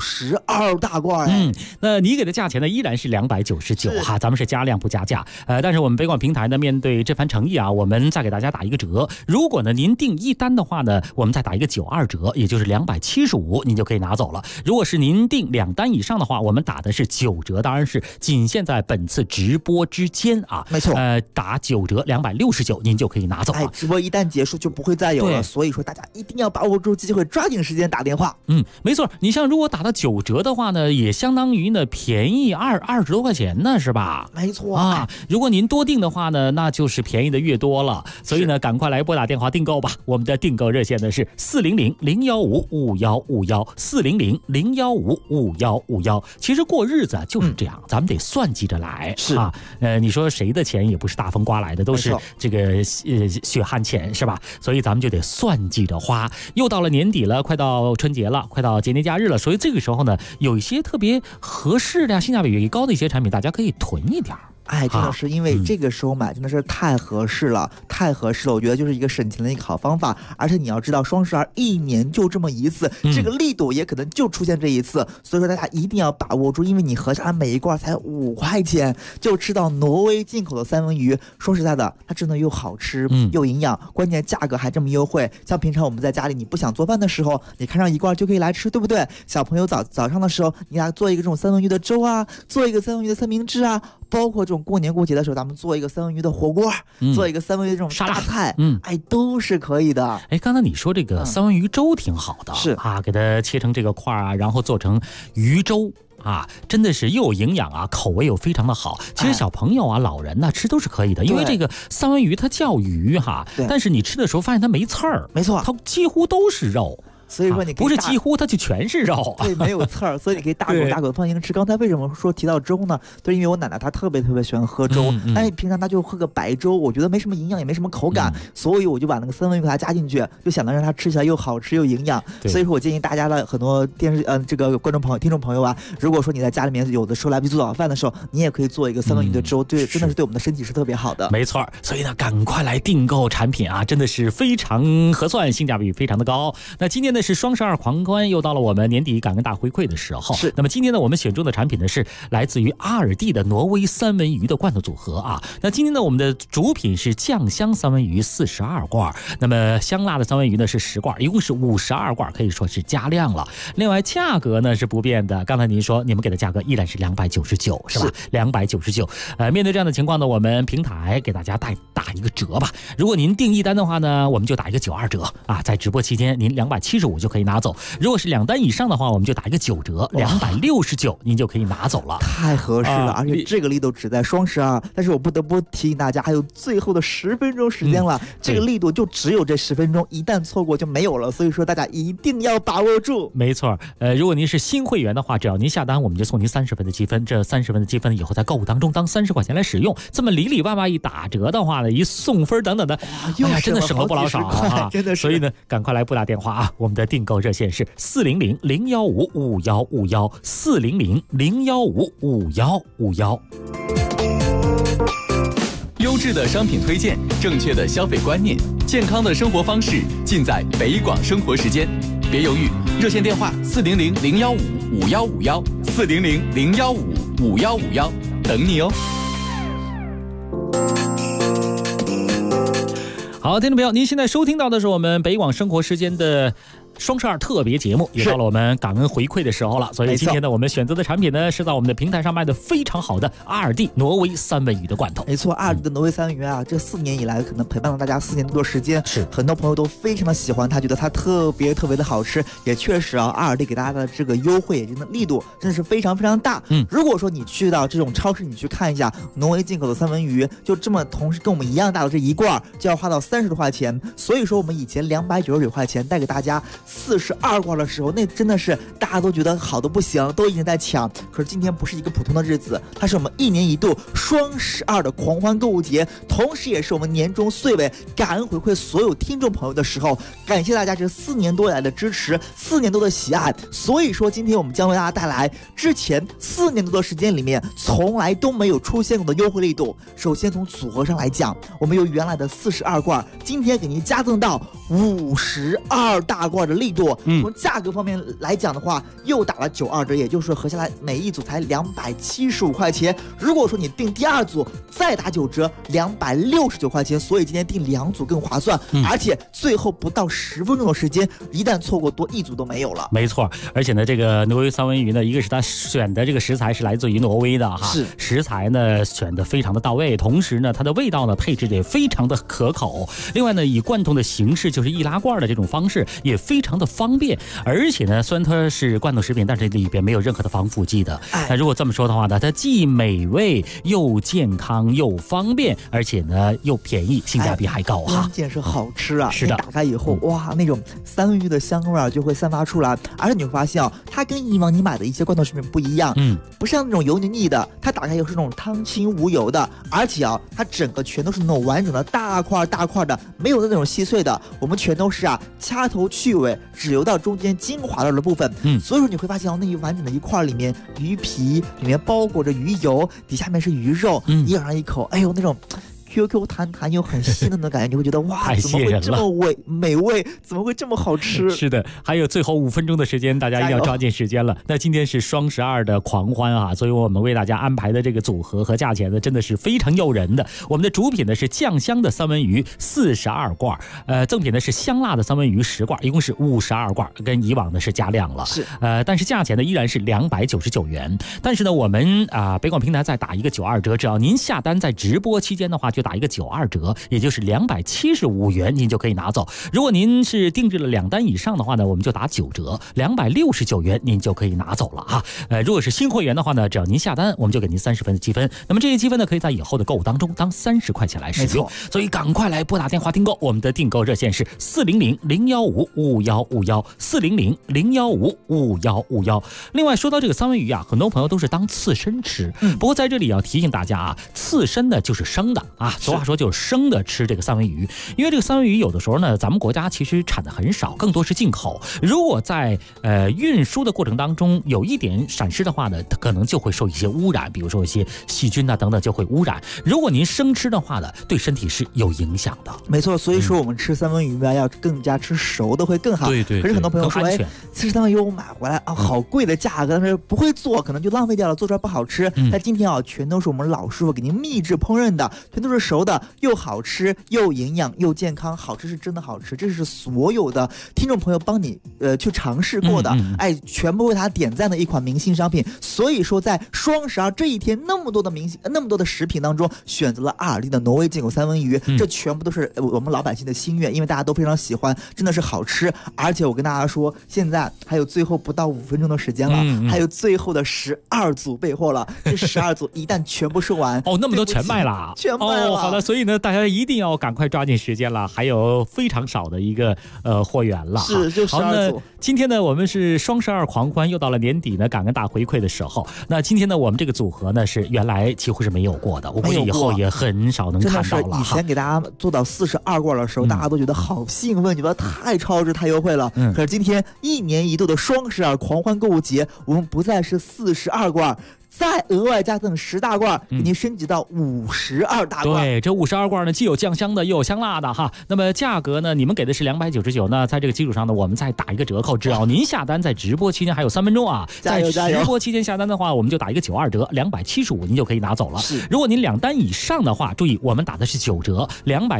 52大罐。 那你给的价钱呢，依然是299哈，咱们是加量不加价。但是我们北广平台呢，面对这番诚意啊，我们再给大家打一个折。如果呢您订1单的话呢，我们再打一个92折，也就是275，您就可以拿走了。如果是您订2单以上的话，我们打的是9折，当然是仅限在本次直播之间啊。 没错， 打9折269，您就可以拿走了。 直播一旦结束就不会再有了。所以说大家一定要把握住机会，抓紧时间打电话。 没错，你像如果打到9折的话呢，也相当于呢便宜20多块钱呢，是吧？ 没错啊。如果您多订的话呢，那就是便宜的越多了。所以呢，赶快来拨打电话订购吧。我们的订购热线呢是400-015-5151，400-015-5151。其实过日子就是这样，咱们得算计着来。 是啊，你说谁的钱也不是大风刮来的，都是这个血汗钱，是吧？所以咱们就得算计着花。又到了年底了，快到春节了，快到节年假日了，所以这个时候呢，有一些特别合适的、性价比高的一些产品，大家可以囤一点。 哎，真的是因为这个时候买真的是太合适了，太合适了。我觉得就是一个省钱的一个好方法。而且你要知道，双12一年就这么一次，这个力度也可能就出现这一次，所以说大家一定要把握住，因为你合下来每一罐才5块钱，就吃到挪威进口的三文鱼。说实在的，它真的又好吃又营养，关键价格还这么优惠。像平常我们在家里你不想做饭的时候，你看上一罐就可以来吃，对不对？小朋友早上的时候，你俩做一个这种三文鱼的粥啊，做一个三文鱼的三明治啊，包括这种过年过节的时候，咱们做一个三文鱼的火锅，做一个三文鱼的这种大菜，哎，都是可以的。 哎，刚才你说这个三文鱼粥挺好的， 是啊，给它切成这个块啊，然后做成鱼粥。啊，真的是又有营养啊，口味又非常的好。其实小朋友啊、老人呢吃都是可以的，因为这个三文鱼它叫鱼哈，但是你吃的时候发现它没刺儿， 没错， 它几乎都是肉。 所以说你可以不是几乎，它就全是肉， 对，没有刺儿，所以你可以大口大口放心吃。刚才为什么说提到粥呢？就是因为我奶奶她特别喜欢喝粥，但是平常她就喝个白粥，我觉得没什么营养，也没什么口感，所以我就把那个三文鱼给她加进去，就想到让她吃起来又好吃又营养。所以说我建议大家的很多这个观众朋友、听众朋友啊，如果说你在家里面有的时候来不及做早饭的时候，你也可以做一个三文鱼的粥，对，真的是对我们的身体是特别好的。 没错，所以呢，赶快来订购产品啊，真的是非常合算，性价比非常的高。那今天呢是双12狂欢，又到了我们年底感恩大回馈的时候。 是， 那么今天呢，我们选中的产品呢是来自于阿尔蒂的挪威三文鱼的罐头组合啊。那今天呢，我们的主品是酱香三文鱼42罐，那么香辣的三文鱼呢是10罐，一共是52罐，可以说是加量了。另外价格呢是不变的，刚才您说你们给的价格依然是299，是吧？299。面对这样的情况呢，我们平台给大家打一个折吧。如果您订一单的话呢，我们就打一个92折啊，在直播期间您275就可以拿走。如果是2单以上的话，我们就打一个9折，269您就可以拿走了， 太合适了。而且这个力度只在双12，但是我不得不提醒大家，还有最后的10分钟时间了，这个力度就只有这10分钟，一旦错过就没有了，所以说大家一定要把握住。 没错，如果您是新会员的话，只要您下单，我们就送您30分的积分，这30分的积分以后在购物当中当30块钱来使用，这么里外一打折的话呢，一送分等等的，真的省了不老少啊！ 真的是， 所以呢，赶快来拨打电话啊，我们的订购热线是400-015-5151，400-015-5151。 优质的商品推荐，正确的消费观念，健康的生活方式，尽在北广生活时间。别犹豫，热线电话400-015-5151，400-015-5151，等你哦。 好，听众朋友，您现在收听到的是我们北广生活时间的双12特别节目，也到了我们感恩回馈的时候了。所以今天呢，我们选择的产品呢，是在我们的平台上卖的非常好的阿尔蒂挪威三文鱼的罐头。 没错，阿尔蒂的挪威三文鱼啊，这4年以来可能陪伴了大家4年多时间，是很多朋友都非常的喜欢它，觉得它特别的好吃。也确实啊，阿尔蒂给大家的这个优惠真的力度真的是非常大。如果说你去到这种超市，你去看一下挪威进口的三文鱼，就这么同时跟我们一样大的这一罐，就要花到30多块钱。所以说我们以前299块钱带给大家42罐的时候，那真的是大家都觉得好的不行，都已经在抢。可是今天不是一个普通的日子，它是我们1年1度双12的狂欢购物节，同时也是我们年终岁尾感恩回馈所有听众朋友的时候。感谢大家这4年多以来的支持，4年多的喜爱。所以说今天我们将为大家带来之前4年多的时间里面从来都没有出现过的优惠力度。首先从组合上来讲，我们由原来的42罐，今天给您加赠到52大罐的力度。从价格方面来讲的话，又打了92折，也就是合下来每一组才275块钱。如果说你订第2组再打9折，269块钱。所以今天订2组更划算，而且最后不到10分钟的时间，一旦错过多1组都没有了。 没错，而且呢，这个挪威三文鱼呢，一个是它选的这个食材是来自于挪威的哈，食材呢选的非常的到位，同时呢，它的味道呢配置的也非常的可口。另外呢，以罐头的形式，就是易拉罐的这种方式，也非常的方便。而且呢，虽然它是罐头食品，但是里边没有任何的防腐剂的。那如果这么说的话呢，它既美味又健康又方便，而且呢又便宜，性价比还高哈。 关键是好吃啊！ 是的， 打开以后，哇，那种三文鱼的香味就会散发出来。而且你会发现它跟以往你买的一些罐头食品不一样，不像那种油腻腻的，它打开以后是那种汤清无油的，而且它整个全都是那种完整的大块的，没有那种细碎的。我我们全都是掐头去尾，只留到中间精华的部分。所以说你会发现那一完整的一块里面，鱼皮里面包裹着鱼油，底下面是鱼肉，你咬上一口，哎呦那种QQ 弹弹又很鲜嫩的感觉，你会觉得哇，怎么会这么美味？怎么会这么好吃？ 是的，还有最后5分钟的时间，大家一定要抓紧时间了。那今天是双12的狂欢啊，所以我们为大家安排的这个组合和价钱呢，真的是非常诱人的。我们的主品呢是酱香的三文鱼42罐，赠品呢是香辣的三文鱼10罐，一共是52罐，跟以往的是加量了。 是， 但是价钱呢依然是299元。但是呢，我们北广平台再打一个92折，只要您下单在直播期间的话，就打一个92折，也就是275元，您就可以拿走。如果您是定制了2单以上的话呢，我们就打9折，269元您就可以拿走了哈。如果是新会员的话呢，只要您下单，我们就给您30分的积分。那么这些积分呢，可以在以后的购物当中当30块钱来使用。所以赶快来拨打电话订购，我们的订购热线是400-015-5151，400-015-5151。另外说到这个三文鱼很多朋友都是当刺身吃，不过在这里要提醒大家刺身呢就是生的俗话说就是生的吃这个三文鱼，因为这个三文鱼有的时候呢，咱们国家其实产的很少，更多是进口。如果在运输的过程当中有一点闪失的话呢，它可能就会受一些污染，比如说一些细菌等等就会污染。如果您生吃的话呢，对身体是有影响的。 没错，所以说我们吃三文鱼要更加吃熟的会更好。 对。 可是很多朋友说，吃三文鱼我买回来好贵的价格，但是不会做，可能就浪费掉了，做出来不好吃。但今天全都是我们老师傅给您秘制烹饪的，全都是熟的，又好吃又营养又健康。好吃是真的好吃，这是所有的听众朋友帮你去尝试过的，全部为他点赞的一款明星商品。所以说在双12这一天，那么多的食品当中，选择了阿尔利的挪威进口三文鱼，这全部都是我们老百姓的心愿，因为大家都非常喜欢，真的是好吃。而且我跟大家说，现在还有最后不到5分钟的时间了，还有最后的12组备货了。这12组一旦全部售完， 那么多全卖了， 全卖了。 好的，所以呢，大家一定要赶快抓紧时间了，还有非常少的一个货源了。 是，就12组。 今天呢，我们是双12狂欢，又到了年底呢，感恩大回馈的时候。那今天呢，我们这个组合呢是原来几乎是没有过的，我估计以后也很少能看到了。 真的是以前给大家做到42罐的时候，大家都觉得好兴奋，觉得太超值、太优惠了。可是今天1年1度的双12狂欢购物节，我们不再是42罐。再额外加赠10大罐，给您升级到52大罐。 对，这52罐呢，既有酱香的，又有香辣的哈。那么价格呢，你们给的是299呢，在这个基础上呢，我们再打一个折扣，只要您下单在直播期间还有3分钟加油在直播期间下单的话，我们就打一个92折，275您就可以拿走了。如果您2单以上的话，注意我们打的是9折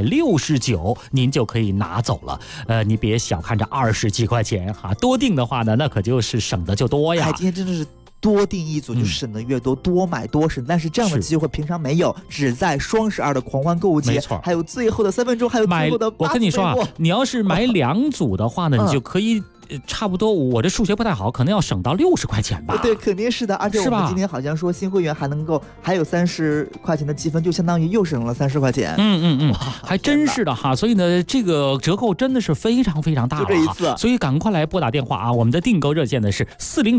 ，269您就可以拿走了。你别小看这20几块钱多订的话呢，那可就是省的就多呀。 今天真的是。多订一组就省得越多，多买多省。但是这样的机会平常没有，只在双12的狂欢购物节， 没错， 还有最后的3分钟，还有最后的8组备货。 我跟你说你要是买2组的话呢，你就可以。差不多，我这数学不太好，可能要省到60块钱吧。 对，肯定是的。而且我们今天好像说新会员还有30块钱的积分，就相当于又省了30块钱。 还真是的哈。所以呢，这个折扣真的是非常非常大了哈。 就这一次， 所以赶快来拨打电话我们的订购热线呢是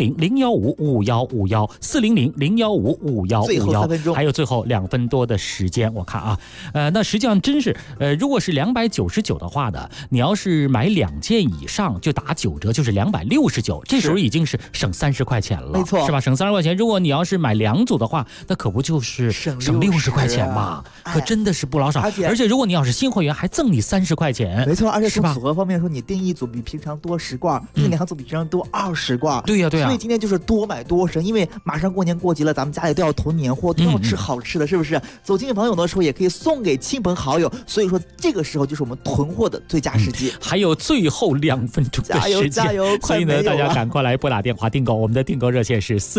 400-015-5151，400-015-5151， 最后3分钟， 还有最后2分多的时间，我看那实际上真是如果是299的话呢，你要是买2件以上就打9折，就是269，这时候已经是省30块钱了， 没错， 是吧？省30块钱。如果你要是买2组的话，那可不就是省60块钱嘛？可真的是不老少。而且如果你要是新会员，还赠你30块钱， 没错。而且从组合方面说，你订一组比平常多10罐，订2组比平常多20罐。 对呀。 所以今天就是多买多省，因为马上过年过节了，咱们家里都要囤年货，都要吃好吃的，是不是？走亲朋友的时候也可以送给亲朋好友。所以说这个时候就是我们囤货的最佳时机。 还有最后2分钟的时间。 加油！ 所以呢，大家赶快来拨打电话订购，我们的订购热线是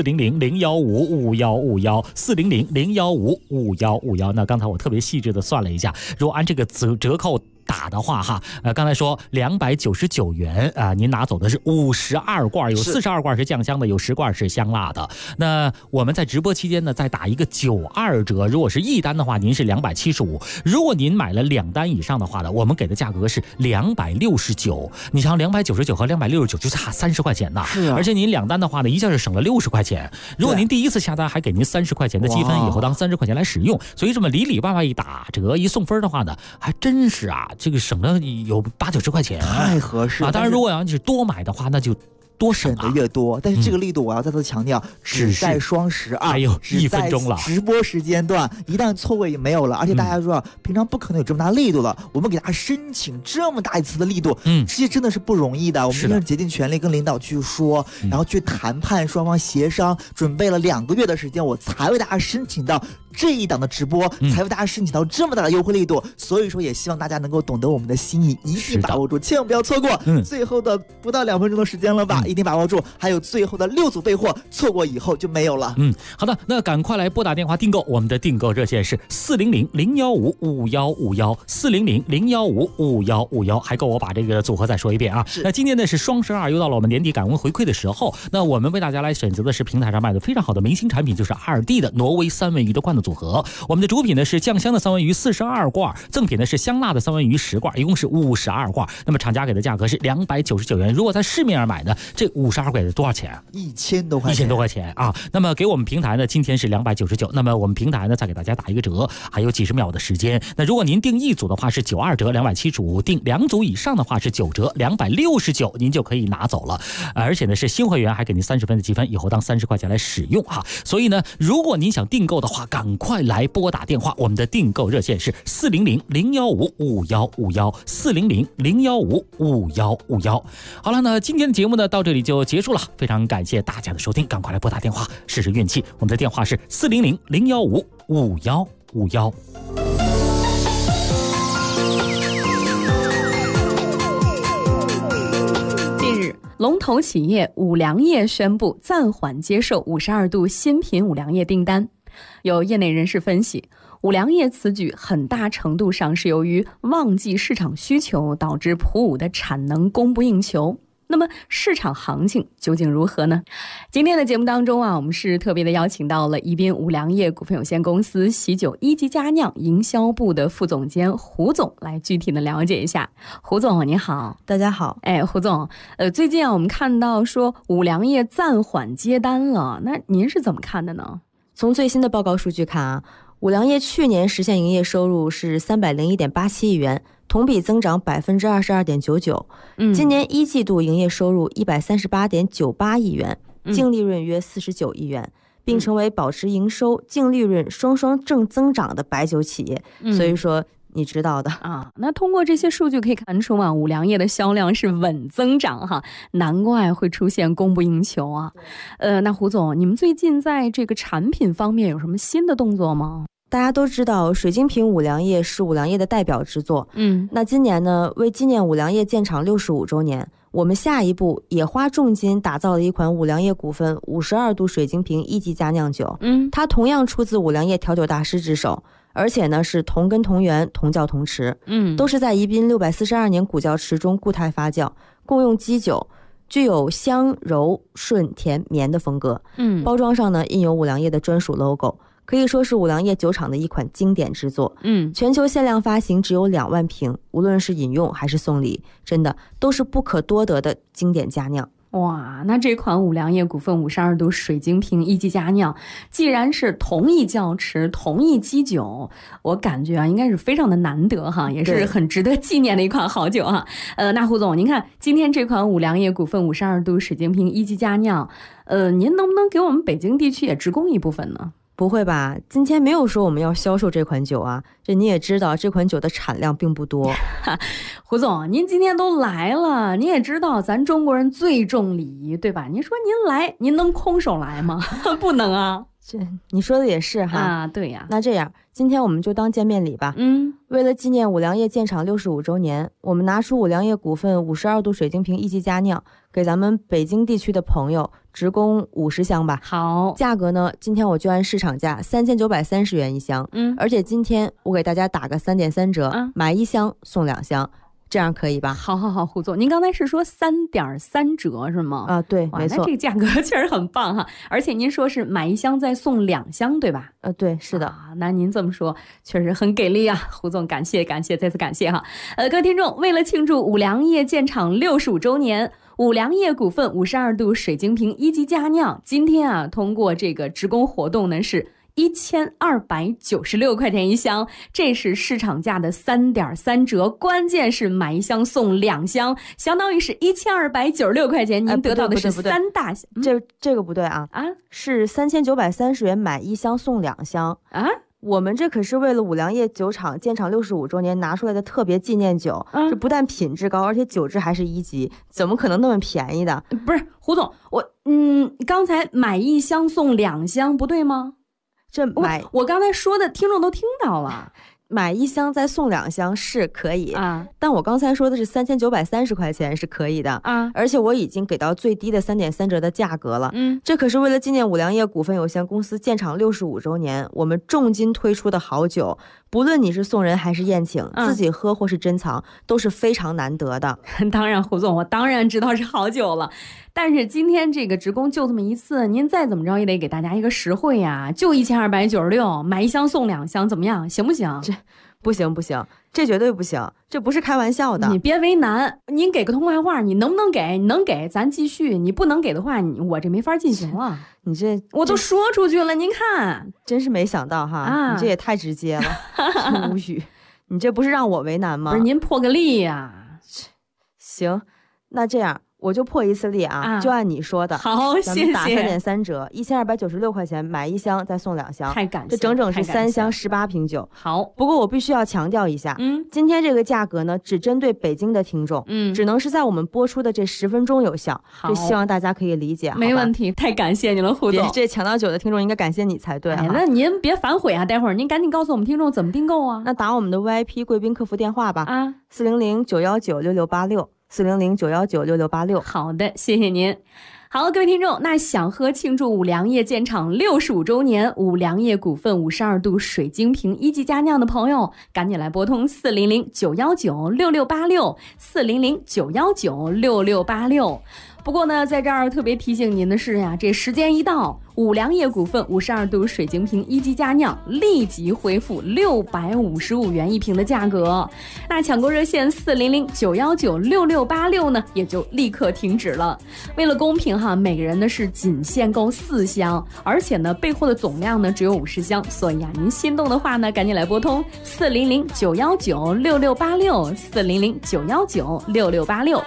400-015-5151，400-015-5151。那刚才我特别细致的算了一下，如果按这个折扣打的话刚才说299元您拿走的是52罐，有42罐是酱香的，有10罐是香辣的。那我们在直播期间呢，再打一个92折，如果是1单的话，您是275；如果您买了2单以上的话呢，我们给的价格是269。你像299和269就差30块钱呐，而且您2单的话呢，一下就省了60块钱。如果您第一次下单还给您30块钱的积分，以后当30块钱来使用。所以这么里里外外一打折一送分的话呢，还真是这个省了有8-9块钱， 太合适了当然，如果要是多买的话，那就多省的越多，但是这个力度我要再次强调，只在双12， 还有1分钟了， 直播时间段一旦错过也没有了，而且大家说平常不可能有这么大力度了，我们给大家申请这么大一次的力度，这些真的是不容易的，我们真的竭尽全力跟领导去说，然后去谈判，双方协商，准备了2个月的时间，我才为大家申请到这一档的直播，才为大家申请到这么大的优惠力度，所以说也希望大家能够懂得我们的心意，一定把握住，千万不要错过，最后的不到2分钟的时间了吧，一定把握住，还有最后的6组备货，错过以后就没有了。 好的，那赶快来拨打电话订购，我们的订购热线是400-015-5151，400-015-5151，还够我把这个组合再说一遍啊。那今天呢是双12，又到了我们年底感恩回馈的时候，那我们为大家来选择的是平台上卖的非常好的明星产品，就是2D 的挪威三文鱼的罐头组合。我们的主品呢是酱香的三文鱼42罐，赠品呢是香辣的三文鱼10罐，一共是52罐。那么厂家给的价格是299元，如果在市面上买呢，这52罐是多少钱啊 ？1000多块钱， 1000多块钱啊！那么给我们平台呢，今天是299，那么我们平台呢再给大家打一个折，还有几十秒的时间。那如果您订1组的话是92折275，订2组以上的话是9折269，您就可以拿走了。而且呢是新会员还给您30分的积分，以后当30块钱来使用哈。所以呢，如果您想订购的话，赶快来拨打电话，我们的订购热线是400-015-5151，400-015-5151。好了，那今天的节目呢到这里就结束了，非常感谢大家的收听，赶快来拨打电话试试运气，我们的电话是400-015-5151。 龙头企业五粮液宣布暂缓接受52度新品五粮液订单。有业内人士分析，五粮液此举很大程度上是由于旺季市场需求导致普五的产能供不应求。那么市场行情究竟如何呢？今天的节目当中我们是特别的邀请到了宜宾五粮液股份有限公司喜酒一级佳酿营销部的副总监胡总来具体的了解一下。胡总你好。 大家好。 胡总，最近我们看到说五粮液暂缓接单了，那您是怎么看的呢？ 从最新的报告数据看啊，五粮液去年实现营业收入是301.87亿元，同比增长22.99%。今年1季度营业收入138.98亿元，净利润约49亿元，并成为保持营收、净利润双双正增长的白酒企业。所以说你知道的啊。那通过这些数据可以看出五粮液的销量是稳增长哈，难怪会出现供不应求啊。那胡总，你们最近在这个产品方面有什么新的动作吗？ 大家都知道水晶瓶五粮液是五粮液的代表之作。那今年呢，为纪念五粮液建厂65周年，我们下一步也花重金打造了一款五粮液股份52度水晶瓶1级佳酿酒。它同样出自五粮液调酒大师之手，而且呢是同根同源同窖同池，都是在宜宾642年古窖池中固态发酵，共用基酒，具有香柔顺甜绵的风格。包装上呢印有五粮液的专属 logo，可以说是五粮液酒厂的一款经典之作。全球限量发行只有2万瓶，无论是饮用还是送礼，真的都是不可多得的经典佳酿。 哇，那这款五粮液股份52度水晶瓶1级佳酿，既然是同一窖池同一基酒，我感觉应该是非常的难得哈，也是很值得纪念的一款好酒哈。那胡总，您看今天这款五粮液股份52度水晶瓶1级佳酿，您能不能给我们北京地区也直供一部分呢？ 不会吧，今天没有说我们要销售这款酒啊，这你也知道这款酒的产量并不多。 胡总，您今天都来了，您也知道咱中国人最重礼仪，对吧？您说您来，您能空手来吗？不能啊。 你说的也是哈。 啊，对呀。 那这样，今天我们就当见面礼吧。为了纪念五粮液建厂65周年，我们拿出五粮液股份52度水晶瓶1级佳酿，给咱们北京地区的朋友直供50箱吧。 好， 价格呢，今天我就按市场价3930元一箱。而且今天我给大家打个3.3折，买1箱送2箱。这样可以吧？ 好，胡总，您刚才是说3.3折是吗？ 啊，对，没错。 那这个价格确实很棒哈，而且您说是买1箱再送2箱，对吧？ 对，是的。 那您这么说确实很给力啊，胡总，感谢，再次感谢哈。各位听众，为了庆祝五粮液建厂65周年，五粮液股份52度水晶瓶1级佳酿，今天通过这个直供活动呢是 1296块钱一箱，这是市场价的3.3折，关键是买一箱送2箱，相当于是1296块钱，您得到的是3大箱。 这个不对啊，是3930元买1箱送2箱啊。我们这可是为了五粮液酒厂建厂65周年拿出来的特别纪念酒，这不但品质高，而且酒质还是1级，怎么可能那么便宜的？ 不是胡总，刚才买1箱送2箱不对吗？我刚才说的听众都听到了。 买1箱再送2箱是可以啊，但我刚才说的是3930块钱是可以的啊，而且我已经给到最低的3.3折的价格了。这可是为了纪念五粮液股份有限公司建厂65周年，我们重金推出的好酒，不论你是送人还是宴请，自己喝或是珍藏，都是非常难得的。 当然，胡总，我当然知道是好酒了，但是今天这个职工就这么一次，您再怎么着也得给大家一个实惠呀，就1296，买1箱送2箱，怎么样？行不行？ 这不行，这绝对不行，这不是开玩笑的。 你别为难，您给个痛快话，你能不能给？你能给咱继续，你不能给的话，我这没法进行了。 你这我都说出去了，您看， 真是没想到哈，你这也太直接了，无语。你这不是让我为难吗？ 不是，您破个例呀。 行，那这样我就破一次例啊，就按你说的。 好，谢谢。 咱们打3.3折，1296块钱买1箱再送2箱， 太感谢， 这整整是3箱18瓶酒。 好， 不过我必须要强调一下，今天这个价格呢，只针对北京的听众，只能是在我们播出的这10分钟有效。这希望大家可以理解。 没问题，太感谢你了，胡总。 这抢到酒的听众应该感谢你才对。 那您别反悔啊，待会儿您赶紧告诉我们听众怎么订购啊。 那打我们的 VIP 贵宾客服电话吧，400-919-6686，400-919-6686。 好的，谢谢您。好，各位听众，那想喝庆祝五粮液建厂65周年五粮液股份52度水晶瓶1级佳酿的朋友，赶紧来拨通400-919-6686，400-919-6686。不过呢，在这儿特别提醒您的是呀，这时间一到，五粮液股份52度水晶瓶1级佳酿立即恢复655元1瓶的价格。那抢购热线400-919-6686呢，也就立刻停止了。为了公平哈，每个人呢是仅限购4箱，而且呢备货的总量呢只有50箱，所以啊，您心动的话呢，赶紧来拨通400-919-6686，400-919-6686。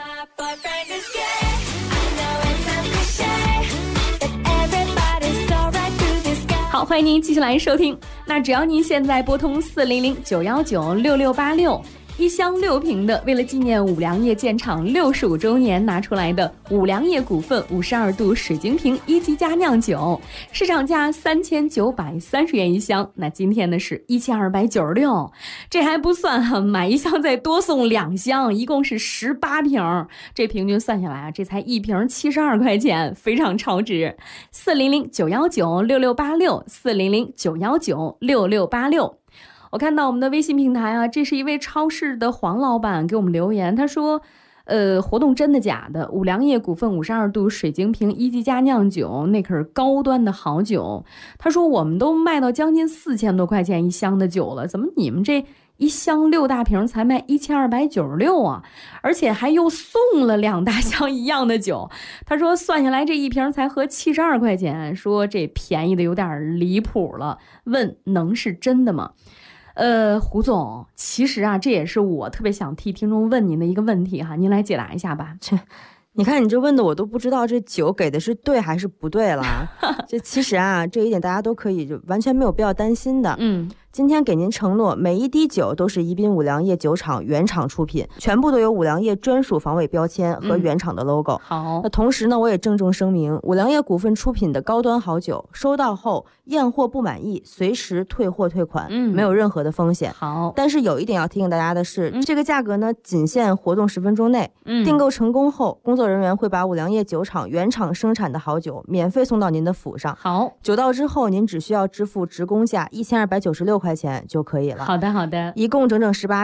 好，欢迎您继续来收听。那只要您现在拨通400-919-6686，一箱6瓶的，为了纪念五粮液建厂65周年拿出来的五粮液股份52度水晶瓶1级佳酿酒，市场价3930元一箱，那今天呢是1296，这还不算哈，买1箱再多送2箱，一共是18瓶，这平均算下来啊，这才1瓶72块钱，非常超值。400-919-6686，400-919-6686。我看到我们的微信平台啊，这是一位超市的黄老板给我们留言，他说活动真的假的？五粮液股份52度水晶瓶1级佳酿酒，那可是高端的好酒。他说我们都卖到将近4000多块钱一箱的酒了，怎么你们这一箱6大瓶才卖1296啊？而且还又送了2大箱一样的酒。他说算下来这一瓶才合72块钱，说这便宜的有点离谱了，问能是真的吗？胡总，其实啊，这也是我特别想替听众问您的一个问题哈，您来解答一下吧。 你看你这问的我都不知道这酒给的是对还是不对了。这其实啊，这一点大家都可以就完全没有必要担心的。今天给您承诺，每一滴酒都是宜宾五粮液酒厂原厂出品，全部都有五粮液专属防伪标签和原厂的 logo。好，那同时呢，我也郑重声明，五粮液股份出品的高端好酒，收到后验货不满意，随时退货退款，没有任何的风险。好，但是有一点要提醒大家的是，这个价格呢，仅限活动10分钟内。订购成功后，工作人员会把五粮液酒厂原厂生产的好酒免费送到您的府上。好，酒到之后，您只需要支付职工价1296块钱就可以了。好的，好的，一共整整18瓶。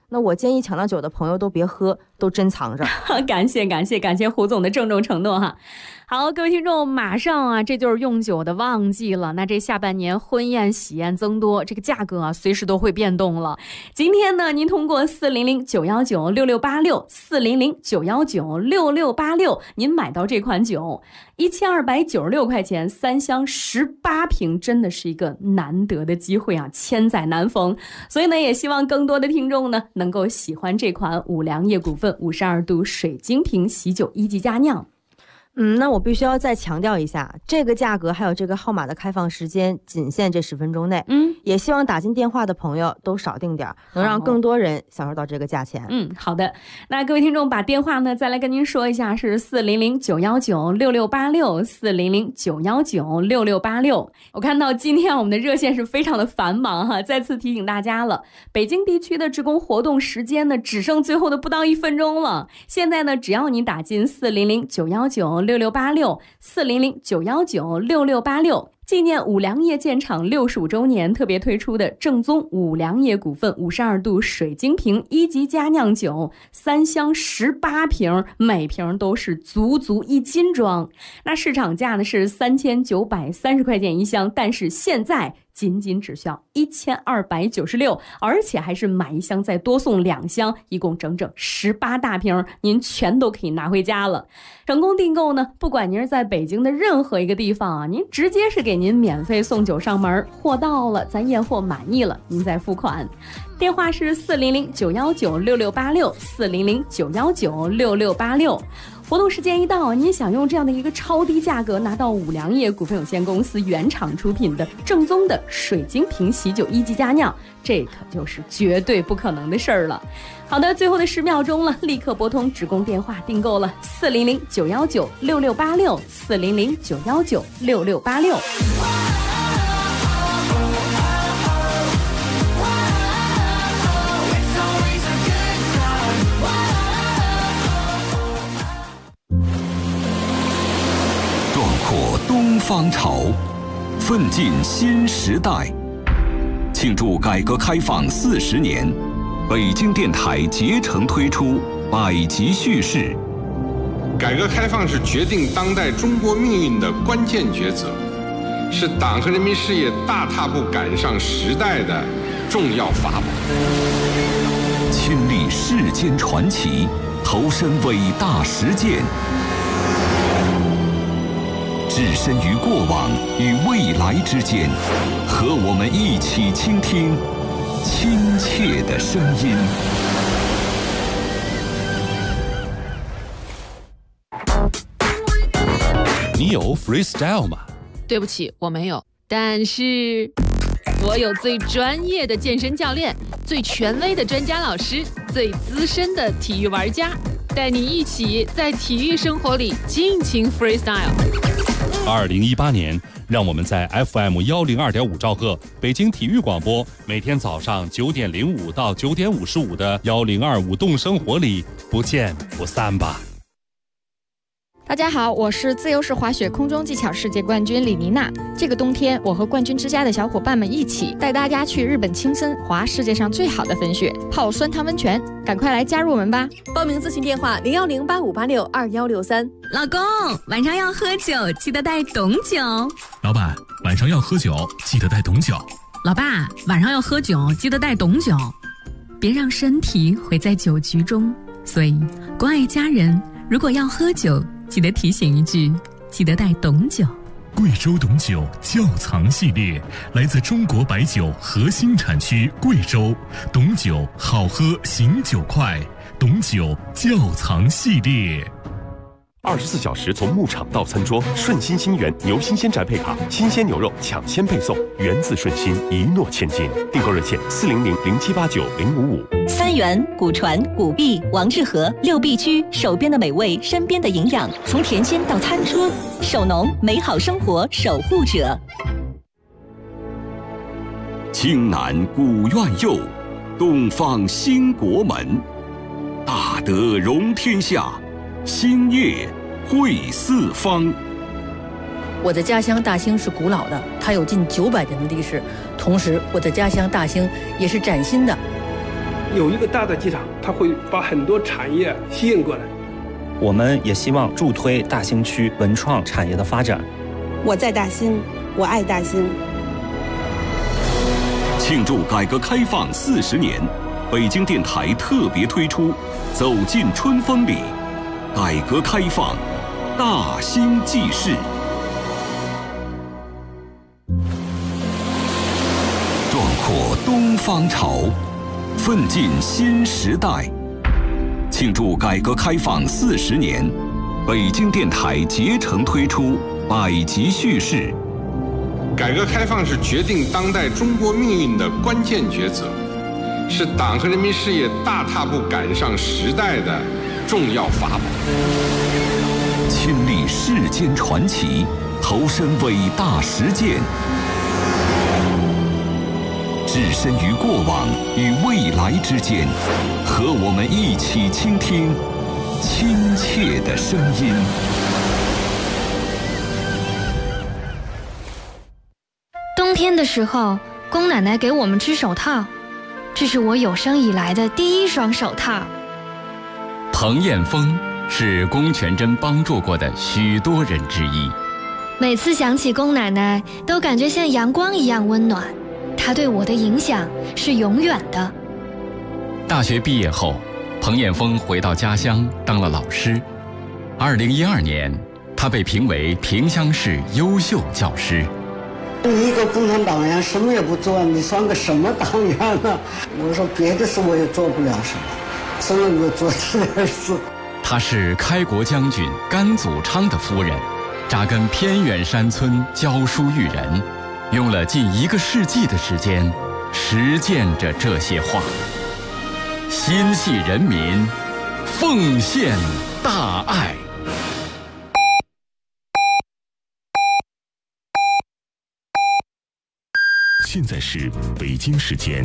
那我建议抢到酒的朋友都别喝，都珍藏着。 感谢胡总的郑重承诺哈。好，各位听众，马上啊，这就是用酒的旺季了。那这下半年婚宴喜宴增多，这个价格啊，随时都会变动了。今天呢，您通过400-919-6686，400-919-6686，您买到这款酒，1296块钱，3箱18瓶，真的是一个难得的机会啊，千载难逢。所以呢，也希望更多的听众呢，能够喜欢这款五粮液股份52度水晶瓶喜酒1级佳酿。 那我必须要再强调一下，这个价格还有这个号码的开放时间仅限这10分钟内。也希望打进电话的朋友都少订点，能让更多人享受到这个价钱。 好的。那各位听众把电话呢再来跟您说一下，是400-919-6686，400-919-6686。我看到今天我们的热线是非常的繁忙哈，再次提醒大家了，北京地区的职工活动时间呢只剩最后的不到1分钟了。现在呢，只要您打进400-919-6686，400-919-6686，纪念五粮液建厂65周年特别推出的正宗五粮液股份52度水晶瓶1级佳酿酒，3箱18瓶，每瓶都是足1斤装。那市场价呢是3930块钱一箱，但是现在仅只需要1296，而且还是买1箱再多送2箱，一共整整18大瓶，您全都可以拿回家了。成功订购呢，不管您是在北京的任何一个地方啊，您直接是给您免费送酒上门，货到了咱验货满意了，您再付款。电话是400-919-6686，400-919-6686。活动时间一到，您想用这样的一个超低价格拿到五粮液股份有限公司原厂出品的正宗的水晶瓶喜酒1级佳酿，这可就是绝对不可能的事儿了。好的，最后的10秒钟了，立刻拨通职工电话订购了400-919-6686， 400-919-6686。 东方潮，奋进新时代。庆祝改革开放40年，北京电台竭诚推出百集叙事。 改革开放是决定当代中国命运的关键抉择，是党和人民事业大踏步赶上时代的重要法宝。 亲历世间传奇，投身伟大实践。置身于过往与未来之间，和我们一起倾听亲切的声音。 你有 freestyle 吗？ 对不起，我没有。但是我有最专业的健身教练，最权威的专家老师，最资深的体育玩家，带你一起在体育生活里尽情 freestyle。 2018年，让我们在 FM 102.5兆赫北京体育广播，每天早上9点05到9点55的1025动生活里不见不散吧。 大家好，我是自由式滑雪空中技巧世界冠军李妮娜。这个冬天，我和冠军之家的小伙伴们一起带大家去日本青森滑世界上最好的粉雪，泡酸汤温泉，赶快来加入我们吧！ 报名咨询电话01085862163。 老公，晚上要喝酒，记得带懂酒。 老板，晚上要喝酒，记得带懂酒。 老爸，晚上要喝酒，记得带懂酒。别让身体毁在酒局中。所以，关爱家人，如果要喝酒，记得提醒一句，记得带懂酒。 贵州懂酒窖藏系列，来自中国白酒核心产区贵州，懂酒好喝，醒酒快，懂酒窖藏系列。 24小时从牧场到餐桌，顺心新源牛新鲜宅配卡，新鲜牛肉抢先配送，源自顺心，一诺千金。订购热线400-0789-055。 三元、古传、古币、王致和6必居，手边的美味，身边的营养，从甜心到餐桌，手农美好生活守护者。 青南古院右，东方兴国门，大德容天下，兴业惠四方。 我的家乡大兴是古老的，它有近900年的历史。同时，我的家乡大兴也是崭新的。 有一个大的机场，它会把很多产业吸引过来。 我们也希望助推大兴区文创产业的发展。 我在大兴，我爱大兴。 庆祝改革开放40年，北京电台特别推出《走进春风里》，改革开放大兴纪事。壮阔东方潮，奋进新时代。庆祝改革开放40年，北京电台竭诚推出百集叙事。 改革开放是决定当代中国命运的关键抉择，是党和人民事业大踏步赶上时代的重要法宝。 亲历世间传奇，投身伟大实践，置身于过往与未来之间，和我们一起倾听亲切的声音。 冬天的时候，龚奶奶给我们织手套，这是我有生以来的第一双手套。 彭艳峰是龚全珍帮助过的许多人之一。 每次想起龚奶奶，都感觉像阳光一样温暖。她对我的影响是永远的。 大学毕业后，彭艳峰回到家乡当了老师。2012年，他被评为萍乡市优秀教师。 一个共产党员什么也不做，你算个什么党员呢？我说别的事我也做不了什么，只能够做这点事。 她是开国将军甘祖昌的夫人，扎根偏远山村教书育人，用了近1个世纪的时间，实践着这些话。心系人民，奉献大爱。 现在是北京时间